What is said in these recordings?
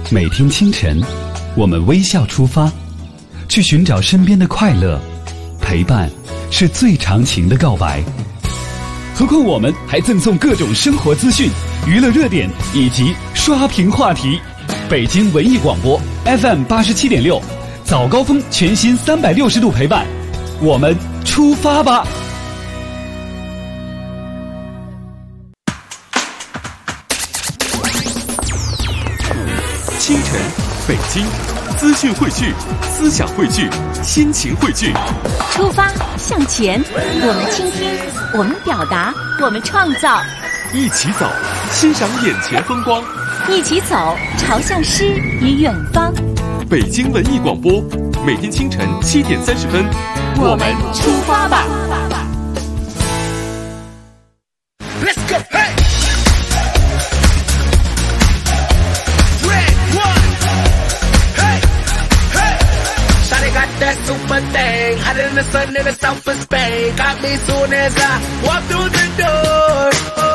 每天清晨，我们微笑出发，去寻找身边的快乐。陪伴是最长情的告白。何况我们还赠送各种生活资讯、娱乐热点以及刷屏话题。北京文艺广播 FM 87.6，早高峰全新360度陪伴，我们出发吧！ 清晨，北京，资讯汇聚，思想汇聚，心情汇聚。 出发向前，我们倾听，我们表达，我们创造。 一起走，欣赏眼前风光。 一起走，朝向诗与远方。 北京文艺广播，每天清晨7点30分， 我们出发吧。 Let's go, hey! That super thing, hotter than the sun in the south of Spain. Got me soon as I walk through the door.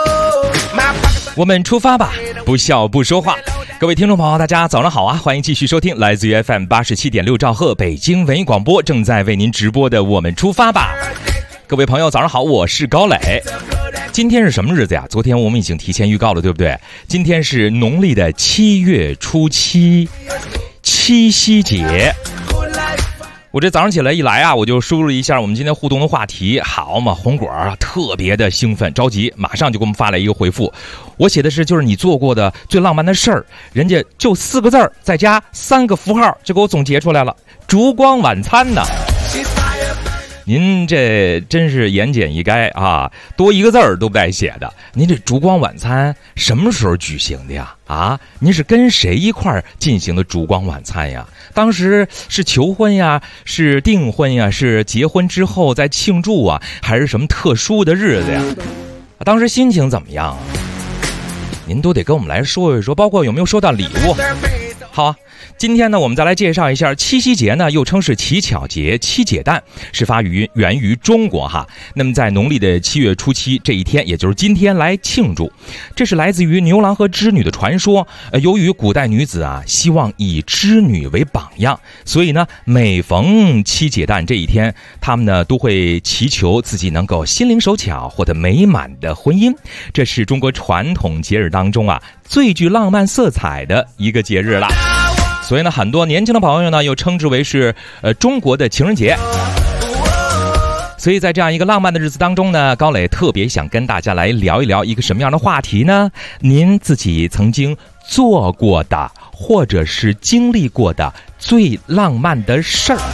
My 我们出发吧，不笑不说话。各位听众朋友，大家早上好啊！欢迎继续收听来自于 FM 87.6兆赫北京文艺广播正在为您直播的《我们出发吧》。各位朋友，早上好，我是高磊。今天是什么日子呀？昨天我们已经提前预告了，对不对？今天是农历的7月初7，七夕节。我这早上起来一来啊，我就输入一下我们今天互动的话题。好嘛，红果啊特别的兴奋着急，马上就给我们发来一个回复。我写的是就是你做过的最浪漫的事儿，人家就4个字儿再加3个符号就给我总结出来了，烛光晚餐呢。您这真是言简意赅啊，多一个字儿都不带写的。您这烛光晚餐什么时候举行的呀？啊，您是跟谁一块儿进行的烛光晚餐呀？当时是求婚呀，是订婚呀，是结婚之后再庆祝啊，还是什么特殊的日子呀？当时心情怎么样啊？您都得跟我们来说一说，包括有没有收到礼物。好啊，今天呢，我们再来介绍一下七夕节呢，又称是乞巧节、七姐诞，是源于中国哈。那么在农历的7月初7这一天，也就是今天来庆祝。这是来自于牛郎和织女的传说。由于古代女子啊，希望以织女为榜样，所以呢，每逢七姐诞这一天，她们呢都会祈求自己能够心灵手巧，获得美满的婚姻。这是中国传统节日当中啊最具浪漫色彩的一个节日了。所以呢，很多年轻的朋友呢又称之为是中国的情人节。所以在这样一个浪漫的日子当中呢，高磊特别想跟大家来聊一聊一个什么样的话题呢？您自己曾经做过的或者是经历过的最浪漫的事儿。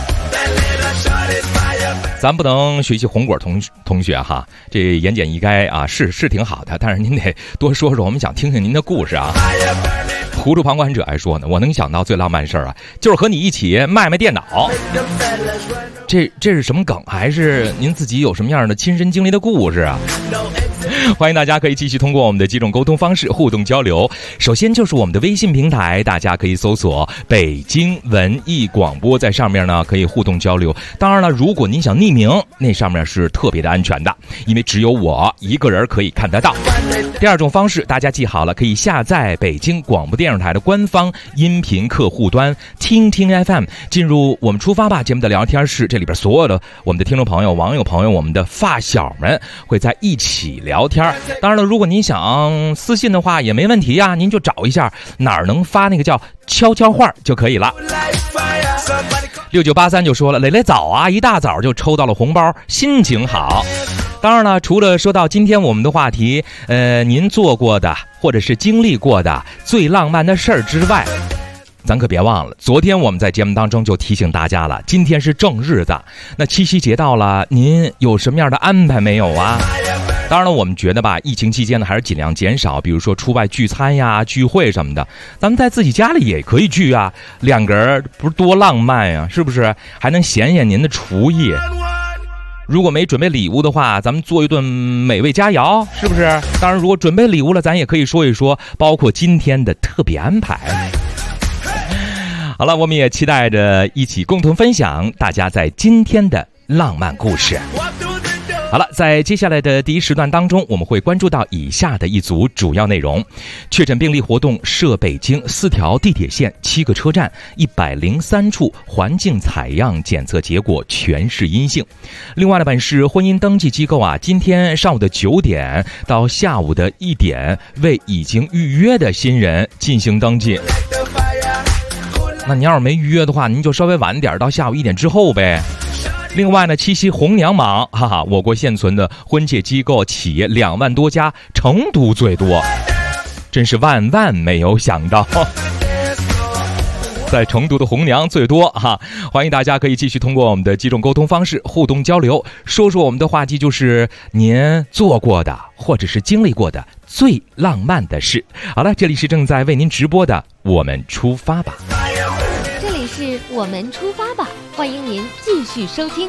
咱不能学习红果同学哈，这言简意赅啊，是挺好的，但是您得多说说，我们想听听您的故事啊。糊涂旁观者还说呢，我能想到最浪漫事儿啊，就是和你一起卖电脑。这是什么梗？还是您自己有什么样的亲身经历的故事啊？欢迎大家可以继续通过我们的几种沟通方式互动交流。首先就是我们的微信平台，大家可以搜索北京文艺广播，在上面呢可以互动交流。当然了，如果您想匿名，那上面是特别的安全的，因为只有我一个人可以看得到。第二种方式大家记好了，可以下载北京广播电视台的官方音频客户端听听 FM， 进入我们出发吧节目的聊天室，这里边所有的我们的听众朋友、网友朋友、我们的发小们会在一起聊天。当然了，如果您想私信的话也没问题呀，您就找一下哪儿能发那个叫悄悄话就可以了。6983就说了，磊磊早啊，一大早就抽到了红包，心情好。当然了，除了说到今天我们的话题，您做过的或者是经历过的最浪漫的事儿之外，咱可别忘了，昨天我们在节目当中就提醒大家了，今天是正日子，那七夕节到了，您有什么样的安排没有啊？当然了，我们觉得吧，疫情期间呢，还是尽量减少，比如说出外聚餐呀、聚会什么的，咱们在自己家里也可以聚啊，两个人不是多浪漫呀，是不是？还能显显您的厨艺。如果没准备礼物的话，咱们做一顿美味佳肴，是不是？当然，如果准备礼物了，咱也可以说一说，包括今天的特别安排。好了，我们也期待着一起共同分享大家在今天的浪漫故事。 好了，在接下来的第一时段当中，我们会关注到以下的一组主要内容：确诊病例活动涉北京4条地铁线、7个车站、103处环境采样检测结果全是阴性。另外呢，本市婚姻登记机构今天上午的9点到下午的1点，为已经预约的新人进行登记。那你要是没预约的话，您就稍微晚点，到下午1点之后呗。另外呢，七夕红娘忙，我国现存的婚介机构企业2万多家，成都最多，真是万万没有想到。在成都的红娘最多欢迎大家可以继续通过我们的几种沟通方式互动交流，说说我们的话题就是您做过的或者是经历过的最浪漫的事。好了，这里是正在为您直播的我们出发吧， 这里是我们出发吧，欢迎您继续收听。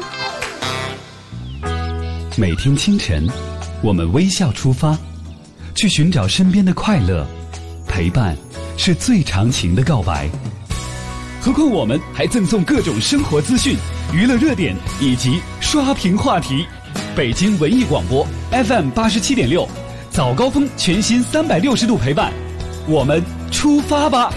每天清晨，我们微笑出发，去寻找身边的快乐，陪伴是最长情的告白。何况我们还赠送各种生活资讯、娱乐热点以及刷屏话题。北京文艺广播 FM 87.6，早高峰全新360度陪伴，我们出发吧。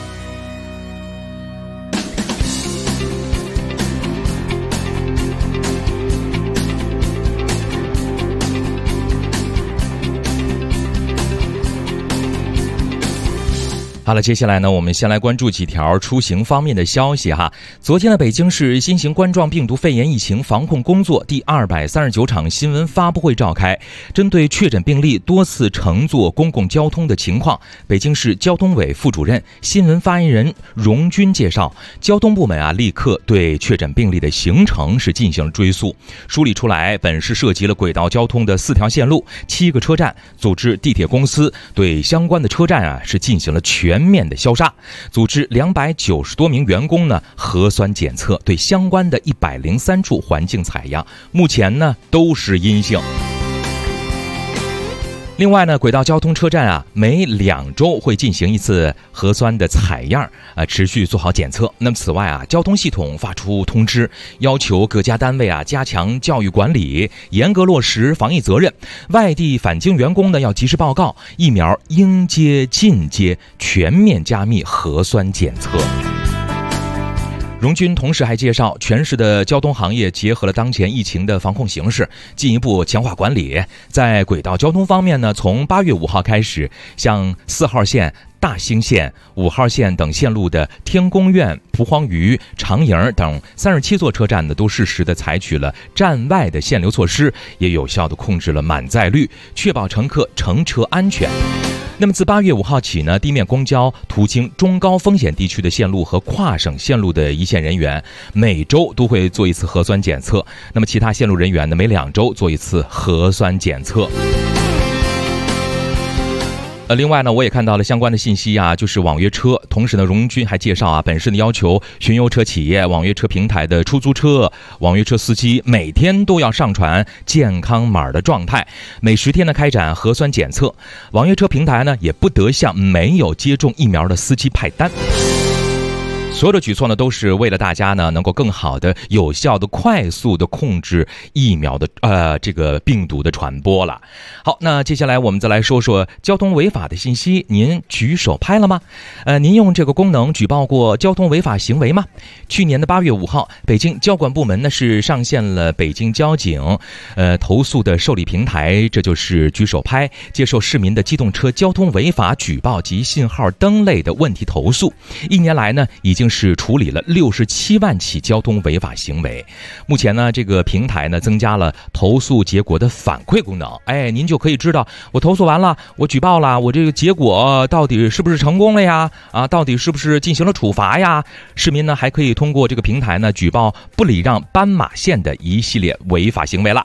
好了，接下来呢，我们先来关注几条出行方面的消息昨天的北京市新型冠状病毒肺炎疫情防控工作第239场新闻发布会召开。针对确诊病例多次乘坐公共交通的情况，北京市交通委副主任、新闻发言人荣军介绍，交通部门立刻对确诊病例的行程是进行了追溯，梳理出来本市涉及了轨道交通的4条线路、7个车站，组织地铁公司对相关的车站是进行了全面的消杀，组织290多名员工呢核酸检测，对相关的103处环境采样，目前呢都是阴性。另外呢，轨道交通车站每2周会进行一次核酸的采样，持续做好检测。那么此外交通系统发出通知，要求各家单位加强教育管理，严格落实防疫责任。外地返京员工呢要及时报告，疫苗应接尽接，全面加密核酸检测。荣军同时还介绍，全市的交通行业结合了当前疫情的防控形势，进一步强化管理。在轨道交通方面呢，从8月5号开始，像4号线、大兴线、5号线等线路的天宫苑、蒲黄榆、长营等37座车站呢，都适时的采取了站外的限流措施，也有效的控制了满载率，确保乘客乘车安全。那么自8月5号起呢，地面公交途经中高风险地区的线路和跨省线路的一线人员，每周都会做一次核酸检测。那么其他线路人员呢，每2周做一次核酸检测。另外呢，我也看到了相关的信息就是网约车。同时呢，荣军还介绍本市呢要求巡游车企业、网约车平台的出租车、网约车司机每天都要上传健康码的状态，每10天呢开展核酸检测。网约车平台呢也不得向没有接种疫苗的司机派单。所有的举措呢，都是为了大家呢能够更好的、有效的、快速的控制疫苗的这个病毒的传播了。好，那接下来我们再来说说交通违法的信息。您举手拍了吗？您用这个功能举报过交通违法行为吗？去年的8月5号，北京交管部门呢是上线了北京交警投诉的受理平台，这就是举手拍，接受市民的机动车交通违法举报及信号灯类的问题投诉。1年来呢，已经是处理了67万起交通违法行为。目前呢，这个平台呢增加了投诉结果的反馈功能。您就可以知道我投诉完了，我举报了，我这个结果到底是不是成功了呀？到底是不是进行了处罚呀？市民呢还可以通过这个平台呢举报不礼让斑马线的一系列违法行为了。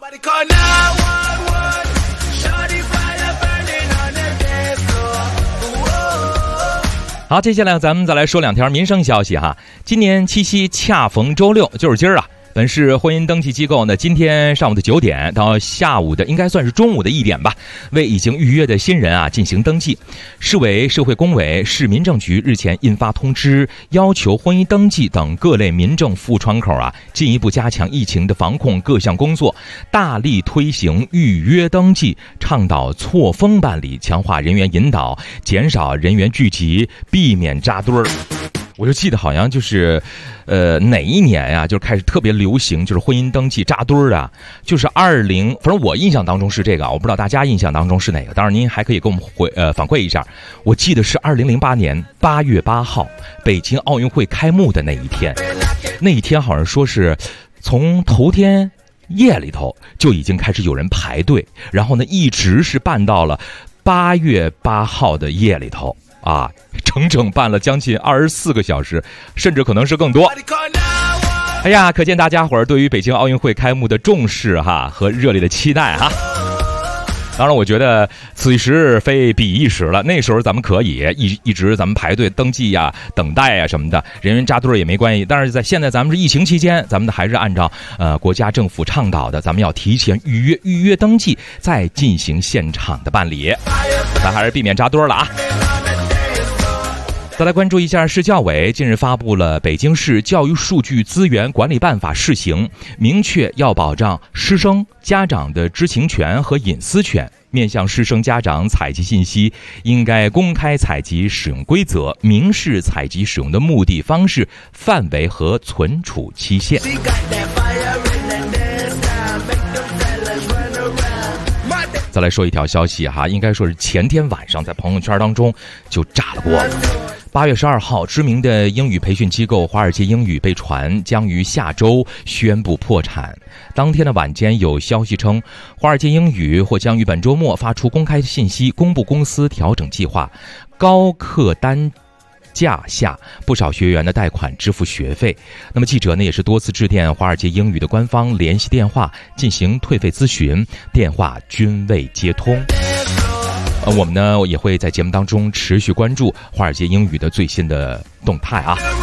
好，接下来咱们再来说2条民生消息今年七夕恰逢周六，就是今儿本市婚姻登记机构呢，今天上午的9点到下午的应该算是中午的1点吧，为已经预约的新人进行登记。市委、社会工委、市民政局日前印发通知，要求婚姻登记等各类民政服务窗口进一步加强疫情的防控各项工作，大力推行预约登记，倡导错峰办理，强化人员引导，减少人员聚集，避免扎堆儿。我就记得好像就是哪一年呀，就开始特别流行就是婚姻登记扎堆儿啊，就是反正我印象当中是这个，我不知道大家印象当中是哪个，当然您还可以给我们反馈一下。我记得是2008年8月8号北京奥运会开幕的那一天，那一天好像说是从头天夜里头就已经开始有人排队，然后呢一直是办到了8月8号的夜里头整整办了将近24个小时，甚至可能是更多。哎呀，可见大家伙儿对于北京奥运会开幕的重视和热烈的期待当然我觉得此时非彼一时了，那时候咱们可以一直咱们排队登记等待什么的，人员扎堆也没关系。但是现在咱们是疫情期间，咱们还是按照国家政府倡导的，咱们要提前预约登记，再进行现场的办理，咱还是避免扎堆了再来关注一下市教委近日发布了《北京市教育数据资源管理办法》试行，明确要保障师生家长的知情权和隐私权，面向师生家长采集信息应该公开采集使用规则，明示采集使用的目的、方式、范围和存储期限。再来说一条消息应该说是前天晚上在朋友圈当中就炸了锅。8月12号，知名的英语培训机构华尔街英语被传将于下周宣布破产。当天的晚间，有消息称，华尔街英语或将于本周末发出公开信息，公布公司调整计划。高客单价下，不少学员的贷款支付学费。那么记者呢也是多次致电华尔街英语的官方联系电话进行退费咨询，电话均未接通。我们呢也会在节目当中持续关注华尔街英语的最新的动态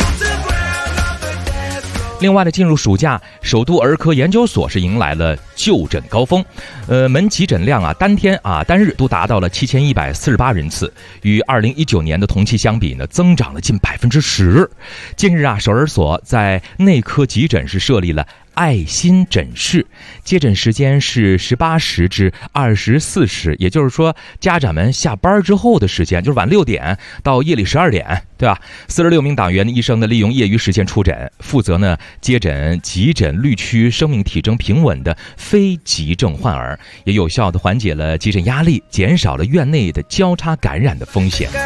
另外呢，进入暑假，首都儿科研究所是迎来了就诊高峰，门急诊量单日都达到了7148人次，与2019年的同期相比呢，增长了近10%。近日首儿所在内科急诊是设立了爱心诊室，接诊时间是18时至24时，也就是说家长们下班之后的时间，就是晚6点到夜里12点，对吧？46名党员的医生呢，利用业余时间出诊，负责呢接诊急诊绿区生命体征平稳的非急症患儿，也有效地缓解了急诊压力，减少了院内的交叉感染的风险。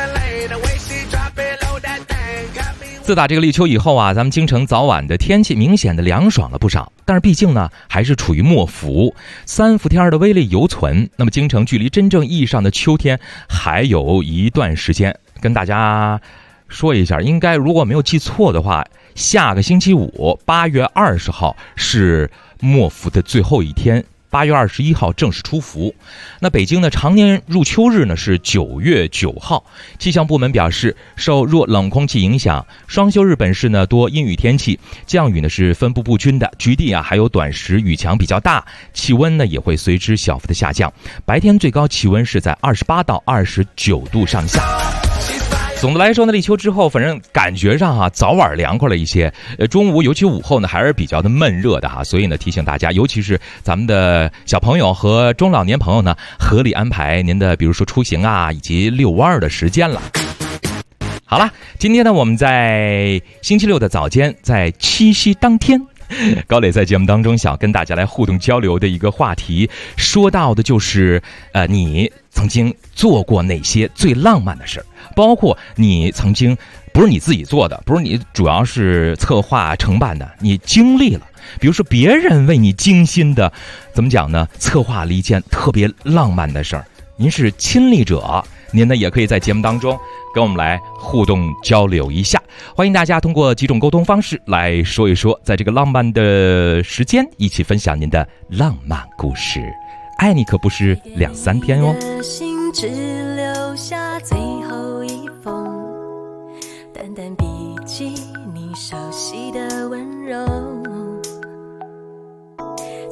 自打这个立秋以后咱们京城早晚的天气明显的凉爽了不少，但是毕竟呢还是处于末伏，3伏天的威力犹存。那么京城距离真正意义上的秋天还有一段时间，跟大家说一下，应该如果没有记错的话，下个星期五8月20号是末伏的最后一天，8月21号正式出伏。那北京的常年入秋日呢是9月9号。气象部门表示，受弱冷空气影响，双休日本市呢多阴雨天气，降雨呢是分布不均的，局地还有短时雨强比较大，气温呢也会随之小幅的下降，白天最高气温是在28到29度上下。总的来说呢，立秋之后反正感觉上早晚凉快了一些，中午尤其午后呢还是比较的闷热的所以呢提醒大家，尤其是咱们的小朋友和中老年朋友呢，合理安排您的比如说出行以及遛弯的时间了。好了，今天呢我们在星期六的早间，在七夕当天，高磊在节目当中想跟大家来互动交流的一个话题，说到的就是你曾经做过哪些最浪漫的事儿，包括你曾经不是你自己做的，不是你主要是策划承办的，你经历了，比如说别人为你精心的怎么讲呢，策划了一件特别浪漫的事儿，您是亲历者，您呢也可以在节目当中跟我们来互动交流一下。欢迎大家通过几种沟通方式来说一说，在这个浪漫的时间一起分享您的浪漫故事。爱你可不是2、3天哦。 心只留下最后一封，淡淡笔记你熟悉的温柔，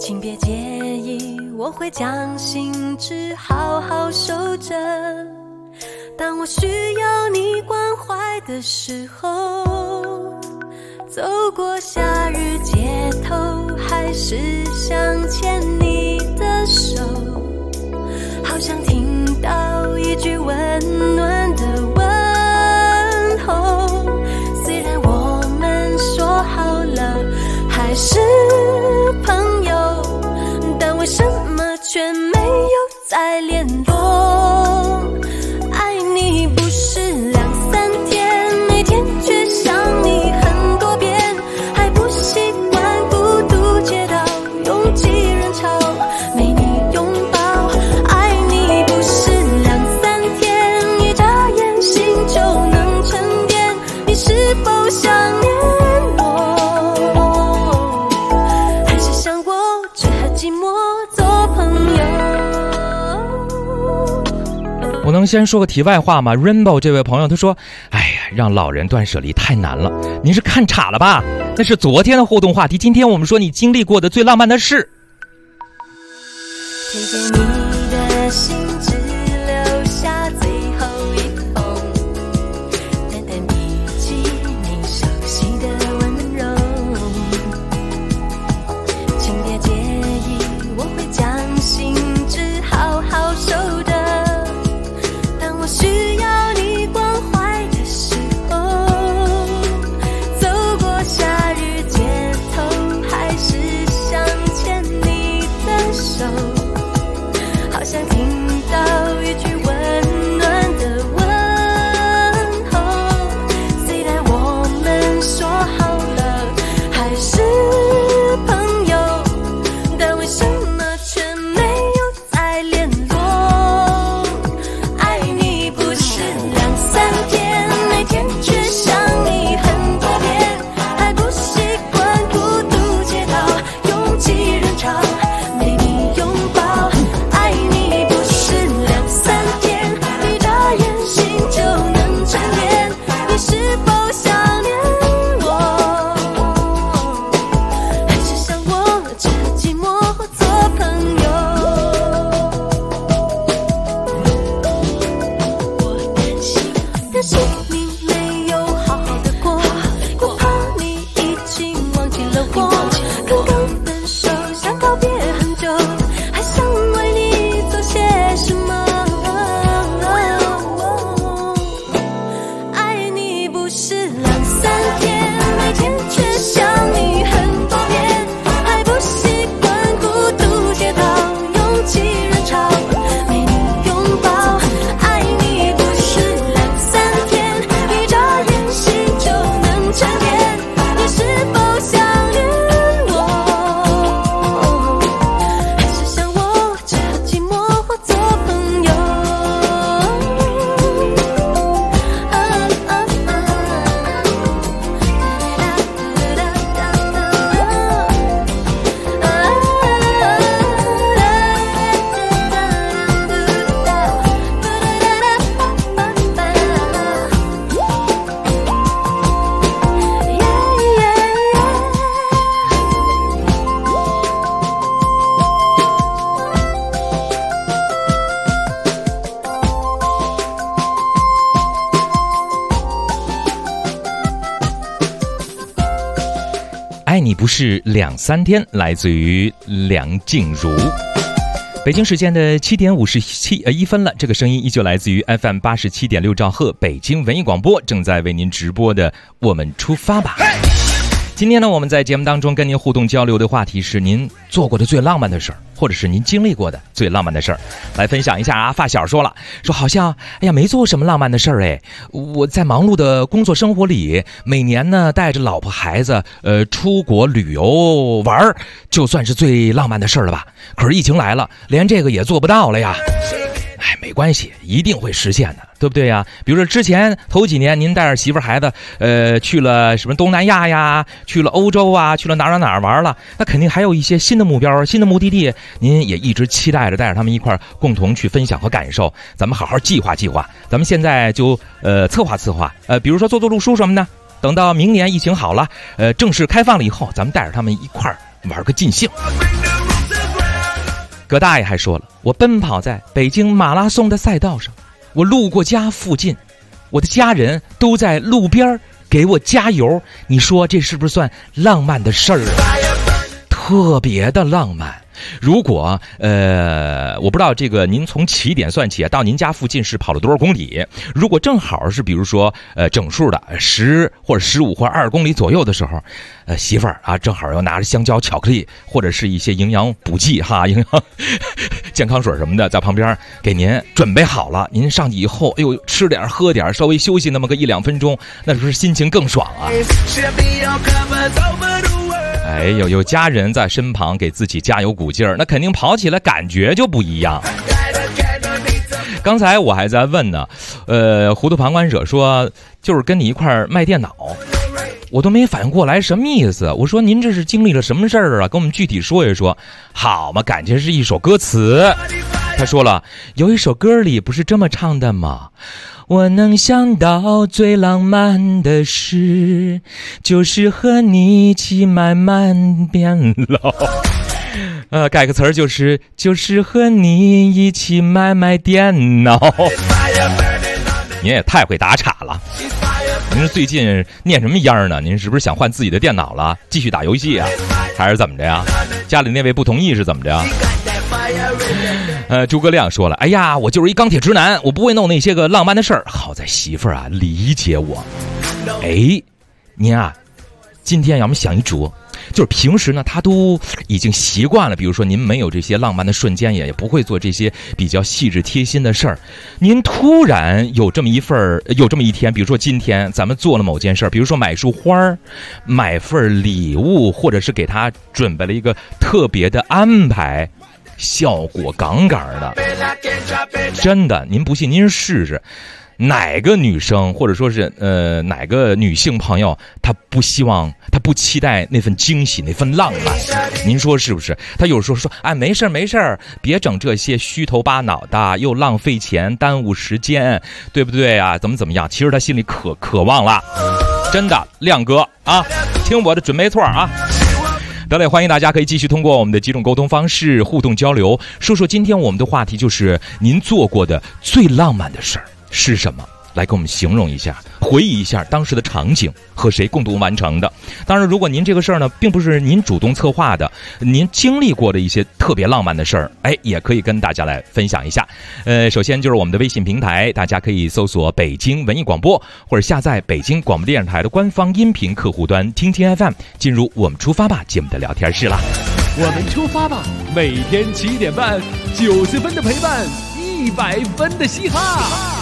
请别介意，我会将心事好好守着。当我需要你关怀的时候，走过夏日街头，还是想牵你的手，好想听到一句温暖的问候。虽然我们说好了还是朋友，但为什么却没有再联络？爱你不是2、3天，每天却想你很多遍，还不习惯孤独街道拥挤人潮，没你拥抱。爱你不是2、3天，一眨眼心就能沉淀，你是否想念我？还是想我只和寂寞做朋友？ 我能先说个题外话吗？ Rainbow 这位朋友他说，哎呀，让老人断舍离太难了，您是看岔了吧？那是昨天的互动话题，今天我们说你经历过的最浪漫的事。 推荐你的信只留下最后一封，淡淡笔记你熟悉的温柔，请别介意，我会将心事好好守着。当我需要你关怀的时候，走过夏日街头，还是想牵你的手，好想听到一句温暖的问候。虽然我们说好了还是朋友，但为什么却没有再联络？爱你不是2、3天，每天却想你很多遍，还不习惯孤独街道拥挤人潮，没你拥抱。爱你不是2、3天，一眨眼心就能沉淀，你是否想念我？还是想我只和寂寞做朋友？我担心你没有好好的过，我怕你已经忘记了我。刚刚分手想告别很久，还想为你做些什么？爱你不是2、3天，每天却想你很多遍，还不习惯孤独街道拥挤人潮，没你拥抱。爱你不是2、3天，一眨眼心就能沉淀，你是否想念我？还是想我只和寂寞做朋友？ 爱你不是2、3天，来自于梁静茹。北京时间的7点57分了，这个声音依旧来自于 FM 87.6兆赫北京文艺广播，正在为您直播的我们出发吧。今天呢，我们在节目当中跟您互动交流的话题是您做过的最浪漫的事儿，或者是您经历过的最浪漫的事儿，来分享一下啊。发小说好像没做什么浪漫的事儿哎，我在忙碌的工作生活里，每年呢带着老婆孩子出国旅游玩，就算是最浪漫的事儿了吧。可是疫情来了，连这个也做不到了呀。没关系，一定会实现的，对不对呀？比如说之前头几年您带着媳妇孩子去了什么东南亚呀，去了欧洲啊，去了哪儿玩了，那肯定还有一些新的目标、新的目的地，您也一直期待着带着他们一块共同去分享和感受。咱们好好计划计划，咱们现在就策划策划，比如说做路书什么的，等到明年疫情好了，正式开放了以后，咱们带着他们一块玩个尽兴。 葛大爷还说了，我奔跑在北京马拉松的赛道上，我路过家附近，我的家人都在路边给我加油，你说这是不是算浪漫的事儿啊？特别的浪漫。如果我不知道这个您从起点算起到您家附近是跑了多少公里，如果正好是比如说整数的10或者15或者20公里左右的时候，媳妇儿啊正好要拿着香蕉巧克力或者是一些营养补剂哈，营养健康水什么的在旁边给您准备好了，您上去以后哎呦吃点喝点，稍微休息那么个1-2分钟，那是不是心情更爽啊？哎，有家人在身旁给自己加油鼓劲儿，那肯定跑起来感觉就不一样。刚才我还在问呢，糊涂旁观者说就是跟你一块儿卖电脑，我都没反应过来什么意思。我说您这是经历了什么事儿啊？跟我们具体说一说。好嘛，感觉是一首歌词。他说了，有一首歌里不是这么唱的吗？我能想到最浪漫的事，就是和你一起慢慢变老。改个词儿就是和你一起买电脑。您也太会打岔了。您是最近念什么样呢？您是不是想换自己的电脑了，继续打游戏啊，还是怎么着呀？家里那位不同意是怎么着呀？诸葛亮说了，哎呀，我就是一钢铁直男，我不会弄那些个浪漫的事儿。好在媳妇儿啊理解我。哎，您啊，今天要么想一主，就是平时呢他都已经习惯了，比如说您没有这些浪漫的瞬间，也不会做这些比较细致贴心的事儿。您突然有这么一天，比如说今天咱们做了某件事儿，比如说买束花，买份礼物，或者是给他准备了一个特别的安排，效果杠杠的。真的，您不信您试试。哪个女生或者说是哪个女性朋友，她不期待那份惊喜那份浪漫？您说是不是？她有时候说哎没事儿，别整这些虚头巴脑的，又浪费钱耽误时间，对不对啊？怎么样？其实她心里渴望了。真的，亮哥啊，听我的准没错啊。得嘞，欢迎大家可以继续通过我们的几种沟通方式互动交流，说说今天我们的话题就是您做过的最浪漫的事儿是什么？来给我们形容一下，回忆一下当时的场景和谁共同完成的。当然如果您这个事儿呢并不是您主动策划的，您经历过的一些特别浪漫的事儿，哎，也可以跟大家来分享一下。首先就是我们的微信平台，大家可以搜索北京文艺广播，或者下载北京广播电视台的官方音频客户端听听 FM， 进入我们出发吧节目的聊天室啦。 我们出发吧，每天7点半，90分的陪伴，100分的嘻哈。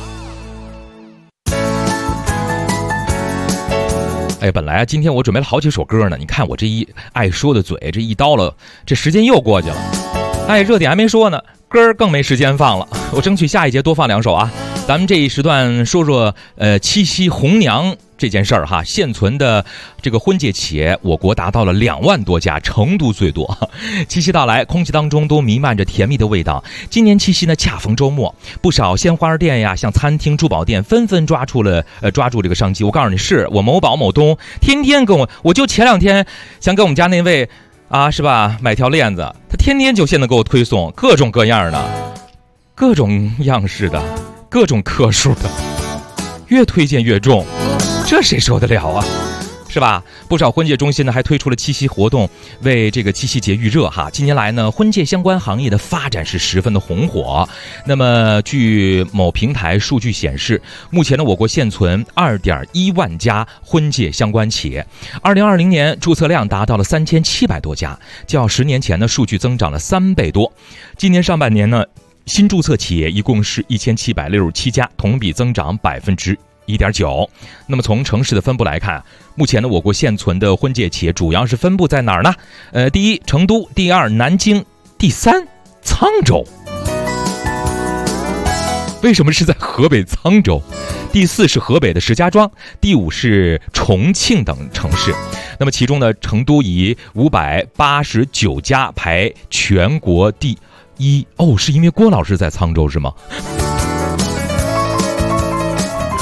哎，本来今天我准备了好几首歌呢，你看我这一爱说的嘴，这一叨了，这时间又过去了。哎，热点还没说呢，歌更没时间放了，我争取下一节多放2首啊。咱们这一时段说说七夕红娘这件事儿哈。现存的这个婚介企业，我国达到了2万多家，成都最多。七夕到来，空气当中都弥漫着甜蜜的味道。今年七夕呢，恰逢周末，不少鲜花店呀，像餐厅、珠宝店，纷纷抓住这个商机。我告诉你，是我某宝某东天天跟我就前2天想跟我们家那位啊，是吧，买条链子，他天天就现在给我推送各种各样的、各种样式的、各种克数的，越推荐越重，这谁受得了啊？是吧？不少婚介中心呢还推出了七夕活动，为这个七夕节预热哈。近年来呢，婚介相关行业的发展是十分的红火。那么，据某平台数据显示，目前呢，我国现存2.1万家婚介相关企业，2020年注册量达到了3700多家，较10年前呢，数据增长了3倍多。今年上半年呢，新注册企业一共是1767家，同比增长1.9%。那么从城市的分布来看，目前呢，我国现存的婚介企业主要是分布在哪儿呢？第1成都，第2南京，第3沧州。为什么是在河北沧州？第4是河北的石家庄，第5是重庆等城市。那么其中呢，成都以589家排全国第1。哦，是因为郭老师在沧州是吗？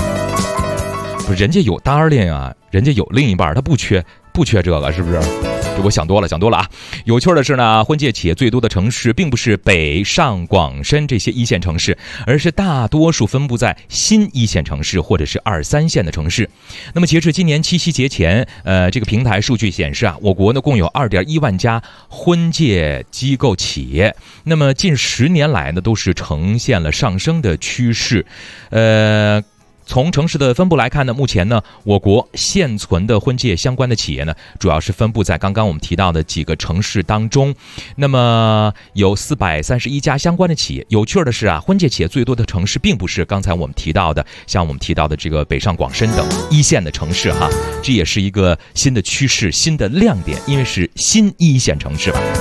人家有单恋啊，人家有另一半，他不缺这个，是不是？ 我想多了啊。有趣的是呢，婚介企业最多的城市并不是北上广深这些一线城市，而是大多数分布在新一线城市或者是2、3线的城市。那么截至今年7夕节前，这个平台数据显示啊，我国呢共有2.1万家婚介机构企业。那么近10年来呢，都是呈现了上升的趋势。从城市的分布来看呢，目前呢，我国现存的婚介相关的企业呢，主要是分布在刚刚我们提到的几个城市当中。那么有431家相关的企业。有趣的是啊，婚介企业最多的城市并不是刚才我们提到的，像我们提到的这个北上广深等一线的城市哈，这也是一个新的趋势、新的亮点，因为是新一线城市吧。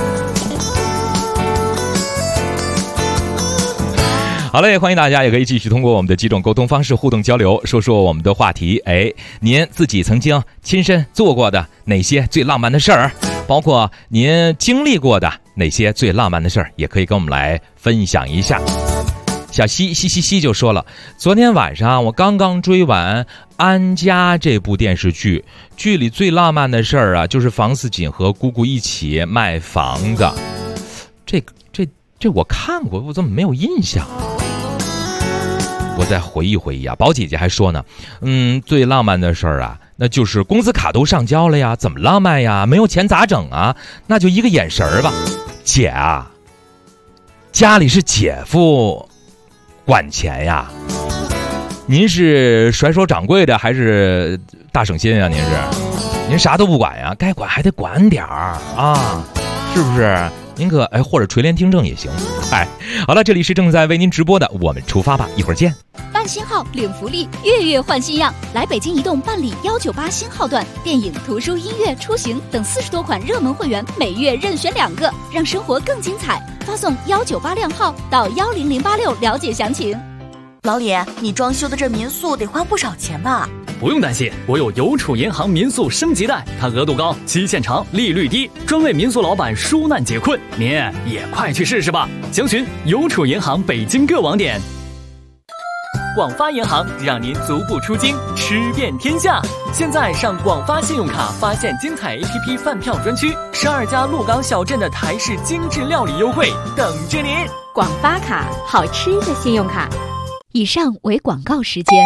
好嘞，欢迎大家也可以继续通过我们的几种沟通方式互动交流，说说我们的话题。您自己曾经亲身做过的哪些最浪漫的事儿，包括您经历过的哪些最浪漫的事儿，也可以跟我们来分享一下。小西就说了，昨天晚上我刚刚追完《安家》这部电视剧，剧里最浪漫的事儿啊，就是房思锦和姑姑一起卖房子。这我看过，我怎么没有印象？我再回忆啊。宝姐姐还说呢，最浪漫的事儿啊，那就是工资卡都上交了呀，怎么浪漫呀？没有钱咋整啊？那就一个眼神儿吧。姐啊，家里是姐夫管钱呀，您是甩手掌柜的还是大省心啊？您啥都不管呀？该管还得管点儿啊，是不是？您可或者垂帘听政也行。好了，这里是正在为您直播的我们出发吧，一会儿见。 办新号领福利，月月换新样，来北京移动办理198新号段，电影、图书、音乐、出行等40多款热门会员，每月任选2个，让生活更精彩。发送198靓号到10086了解详情。 老李，你装修的这民宿得花不少钱吧？ 不用担心，我有邮储银行民宿升级贷，它额度高，期限长，利率低，专为民宿老板纾难解困。您也快去试试吧！详询邮储银行北京各网点。广发银行让您足不出京，吃遍天下。现在上广发信用卡发现精彩 APP 饭票专区，12家鹿港小镇的台式精致料理优惠等着您。 广发卡，好吃的信用卡。 以上为广告时间。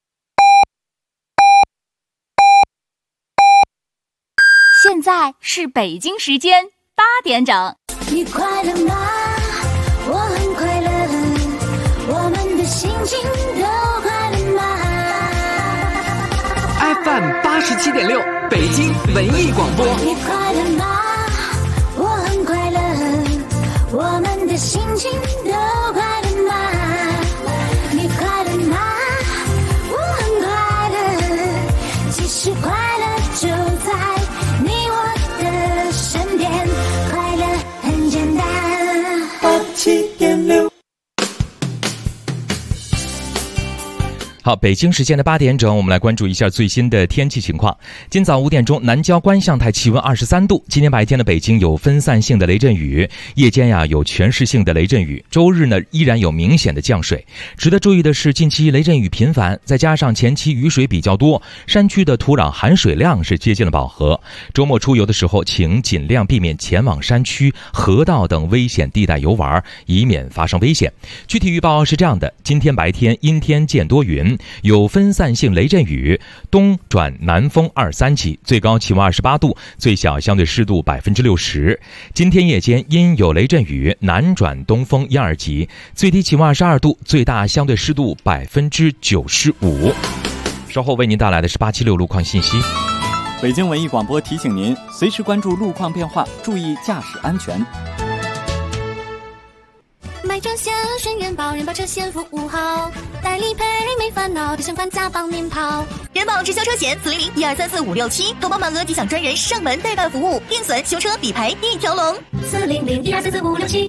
现在是北京时间8点整。 你快乐吗？我很快乐，我们的心情都快乐吗 ？FM 87.6，北京文艺广播。 你快乐吗？我很快乐，我们的心情都快乐吗？你快乐吗？我很快乐，其实快乐就在你我的身边，快乐很简单。87.6。 好，北京时间的8点整，我们来关注一下最新的天气情况。今早5点钟，南郊观象台气温23度。今天白天的北京有分散性的雷阵雨，夜间有全市性的雷阵雨。周日呢，依然有明显的降水。值得注意的是，近期雷阵雨频繁，再加上前期雨水比较多，山区的土壤含水量是接近了饱和。周末出游的时候，请尽量避免前往山区、河道等危险地带游玩，以免发生危险。具体预报是这样的：今天白天阴天见多云，有分散性雷阵雨，东转南风2、3级，最高气温28度，最小相对湿度60%。今天夜间阴有雷阵雨，南转东风1、2级，最低气温22度，最大相对湿度95%。稍后为您带来的是876路况信息。 北京文艺广播提醒您，随时关注路况变化，注意驾驶安全。 买车险选人保，人保车险服务好，代理赔没烦恼，提前还价帮您跑。 人保直销车险400-1234-567，投保满额即享专人上门代办服务，定损、修车、理赔一条龙。 400-1234-567。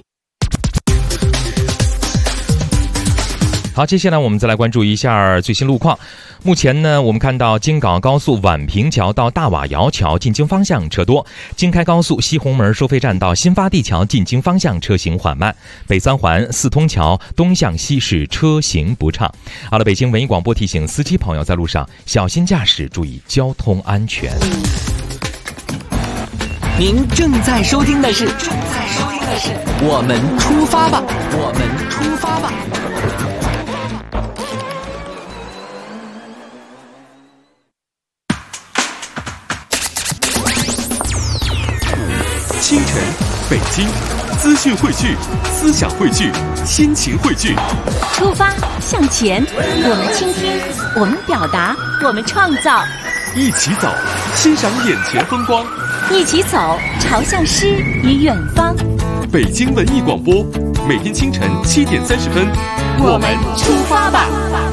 好，接下来我们再来关注一下最新路况。目前呢，我们看到京港高速宛平桥到大瓦窑桥进京方向车多，京开高速西红门收费站到新发地桥进京方向车行缓慢，北三环四通桥东向西是车行不畅。好了，北京文艺广播提醒司机朋友在路上小心驾驶，注意交通安全。 您正在收听的是我们出发吧，我们出发吧。 清晨，北京，资讯汇聚，思想汇聚，心情汇聚。 出发向前，我们倾听，我们表达，我们创造。 一起走，欣赏眼前风光。 一起走，朝向诗与远方。 北京文艺广播，每天清晨7点30分， 我们出发吧。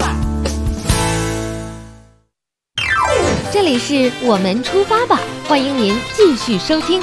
这里是我们出发吧，欢迎您继续收听。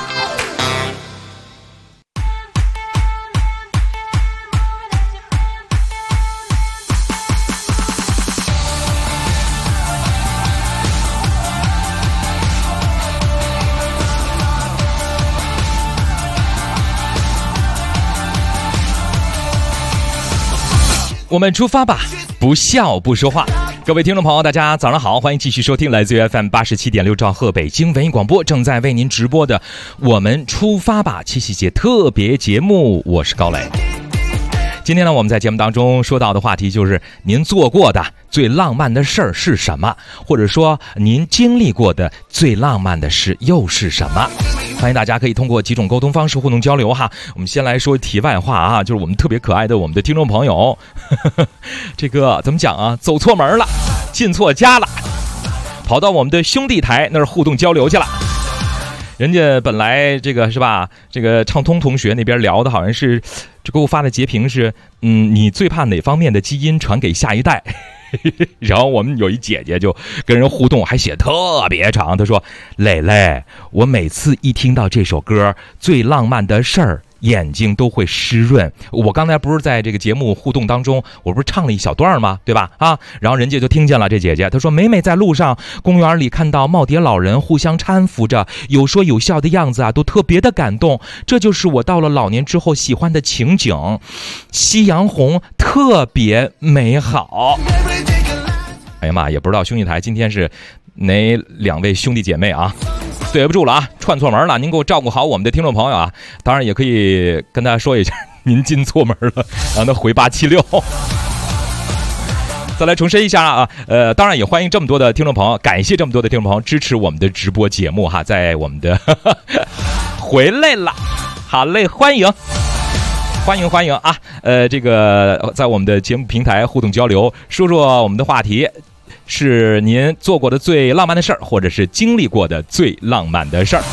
我们出发吧，不笑不说话。各位听众朋友，大家早上好，欢迎继续收听来自于 FM 87.6兆赫北京文艺广播正在为您直播的我们出发吧七夕节特别节目，我是高磊。今天呢，我们在节目当中说到的话题就是您做过的最浪漫的事儿是什么，或者说您经历过的最浪漫的事又是什么。欢迎大家可以通过几种沟通方式互动交流哈。我们先来说题外话啊，就是我们特别可爱的我们的听众朋友，这个怎么讲啊？走错门了，进错家了，跑到我们的兄弟台那儿互动交流去了。人家本来这个是吧，这个畅通同学那边聊的好像是，这给我发的截屏是，你最怕哪方面的基因传给下一代？然后我们有一姐姐就跟人互动，还写特别长，她说：“磊磊，我每次一听到这首歌《最浪漫的事儿》，眼睛都会湿润。”我刚才不是在这个节目互动当中，我不是唱了一小段吗？对吧？啊，然后人家就听见了，这姐姐她说：“每每在路上、公园里看到耄耋老人互相搀扶着，有说有笑的样子啊，都特别的感动。这就是我到了老年之后喜欢的情景，夕阳红特别美好。”哎呀妈，也不知道兄弟台今天是哪两位兄弟姐妹啊？对不住了啊，串错门了，您给我照顾好我们的听众朋友啊。当然也可以跟大家说一下，您进错门了，让他回876。再来重申一下啊，当然也欢迎这么多的听众朋友，感谢这么多的听众朋友支持我们的直播节目哈，在我们的回来了，好嘞，欢迎啊！这个在我们的节目平台互动交流，说说我们的话题是您做过的最浪漫的事儿，或者是经历过的最浪漫的事儿。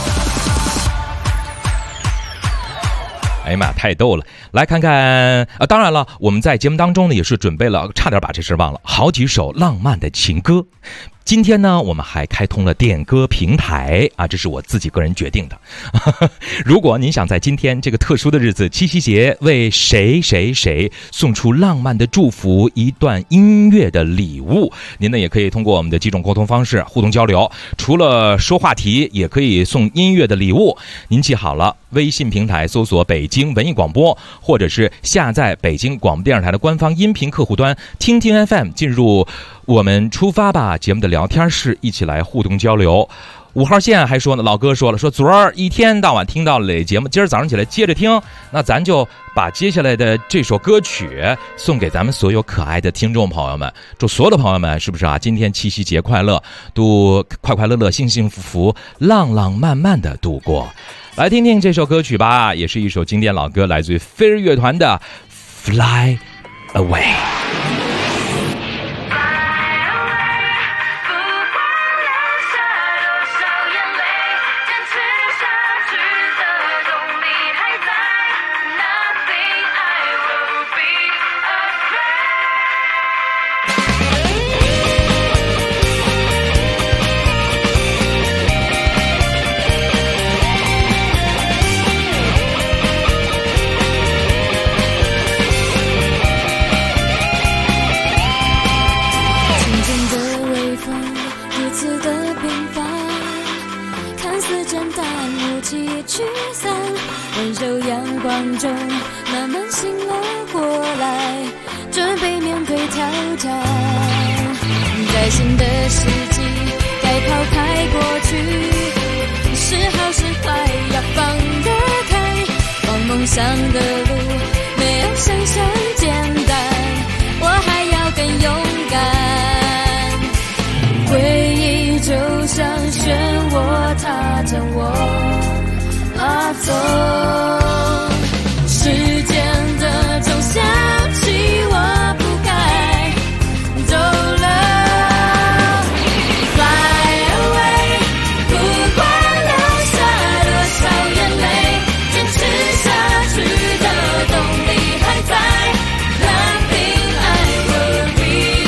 哎呀妈，太逗了！来看看当然了，我们在节目当中呢也是准备了，差点把这事忘了，好几首浪漫的情歌。今天呢，我们还开通了点歌平台啊，这是我自己个人决定的。如果您想在今天这个特殊的日子，七夕节，为谁谁谁送出浪漫的祝福，一段音乐的礼物，您呢也可以通过我们的几种沟通方式互动交流。除了说话题，也可以送音乐的礼物。您记好了，微信平台搜索北京文艺广播，或者是下载北京广播电视台的官方音频客户端，听听 FM， 进入我们出发吧节目的聊天室，一起来互动交流。5号线还说呢，老哥说了，说昨儿一天到晚听到磊节目，今儿早上起来接着听，那咱就把接下来的这首歌曲送给咱们所有可爱的听众朋友们。祝所有的朋友们是不是啊？今天七夕节快乐，都快快乐乐、幸幸福福、浪浪漫漫的度过。来听听这首歌曲吧，也是一首经典老歌，来自于飞儿乐团的 Fly Away。 在新的世纪，该抛开过去，是好是坏，要想的路没有想象简单，我还要更勇敢。回忆就像漩涡，它将我拉走，时间的钟响起，我不该走了。Fly away， 不管流下多少眼泪，坚持下去的动力还在。Nothing I will be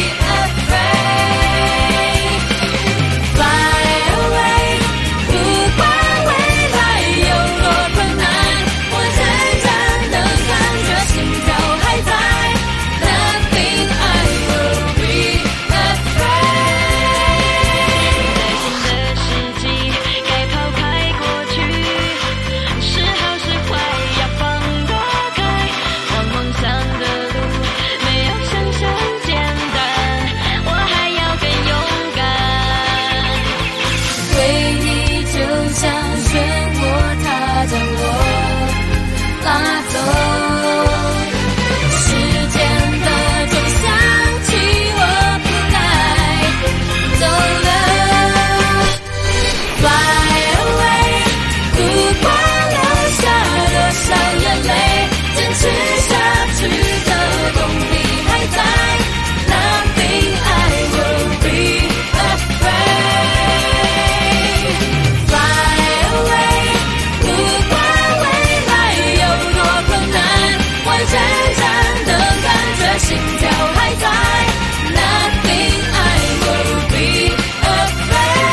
afraid。 Fly away， 不管未来有多困难，我仍然能感觉心跳还在。Nothing I will be afraid。 在新的世纪该抛开过去，是好是坏要放得开，往梦想的路没有想象简单，我还要更勇敢。回忆就像漩涡，它将我拉走，时间的钟响起，我不该走了。Fly away， 不管流下多少眼泪，坚持下去的动力还在。Nothing I will be afraid。 Fly away， 不管未来有多困难，我仍然能感觉心跳还在。Nothing I will be afraid。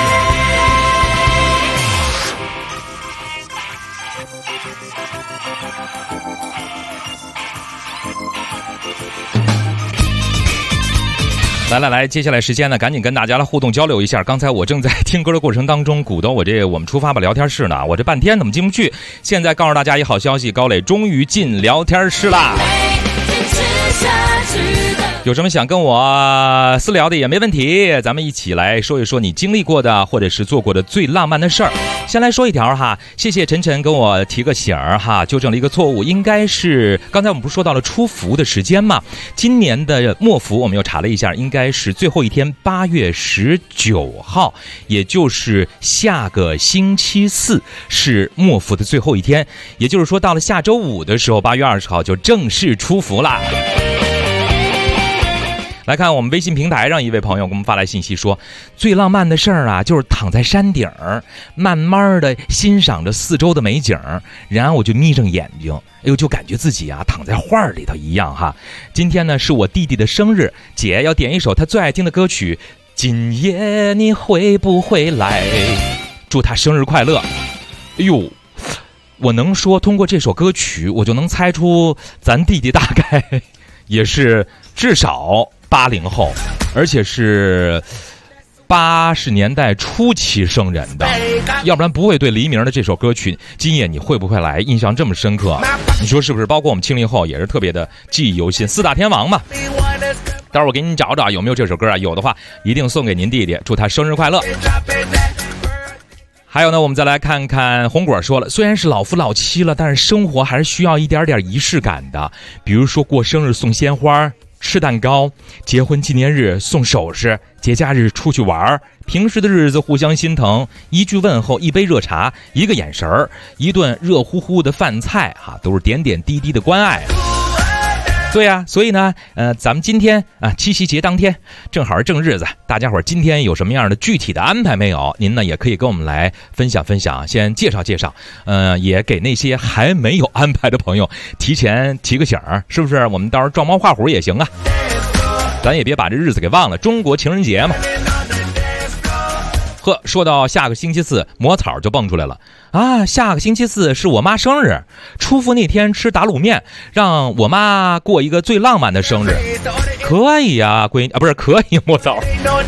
来，接下来时间呢，赶紧跟大家来互动交流一下。刚才我正在听歌的过程当中，鼓捣我们出发吧聊天室呢，我这半天怎么进不去？现在告诉大家一好消息，高磊终于进聊天室啦！有什么想跟我私聊的也没问题，咱们一起来说一说你经历过的或者是做过的最浪漫的事儿。先来说一条哈，谢谢晨晨跟我提个醒儿哈，纠正了一个错误，应该是刚才我们不是说到了出伏的时间嘛？今年的末伏我们又查了一下，应该是最后一天8月19号，也就是下个星期四是末伏的最后一天，也就是说到了下周五的时候，8月20号就正式出伏啦。来看我们微信平台上一位朋友给我们发来信息说，最浪漫的事儿啊，就是躺在山顶慢慢的欣赏着四周的美景，然后我就眯上眼睛，哎呦，就感觉自己啊躺在画里头一样哈。今天呢是我弟弟的生日，姐要点一首他最爱听的歌曲，今夜你会不会来，祝他生日快乐。哎呦，我能说通过这首歌曲我就能猜出咱弟弟大概也是至少80后，而且是80年代初期生人的，要不然不会对黎明的这首歌曲《今夜你会不会来》印象这么深刻。你说是不是？包括我们70后也是特别的记忆犹新，四大天王嘛。待会儿我给您找找有没有这首歌啊，有的话一定送给您弟弟，祝他生日快乐。还有呢，我们再来看看红果说了，虽然是老夫老妻了，但是生活还是需要一点点仪式感的，比如说过生日送鲜花，吃蛋糕，结婚纪念日送首饰，节假日出去玩，平时的日子互相心疼，一句问候，一杯热茶，一个眼神儿，一顿热乎乎的饭菜哈，都是点点滴滴的关爱。对啊，所以呢，咱们今天啊，七夕节当天，正好是正日子，大家伙儿今天有什么样的具体的安排没有？您呢也可以跟我们来分享分享，先介绍介绍，也给那些还没有安排的朋友提前提个醒儿，是不是？我们到时候撞猫画虎也行啊，咱也别把这日子给忘了，中国情人节嘛。呵，说到下个星期四，魔草就蹦出来了啊！下个星期四是我妈生日，初伏那天吃打卤面，让我妈过一个最浪漫的生日，可以呀，闺女啊，不是可以，魔草。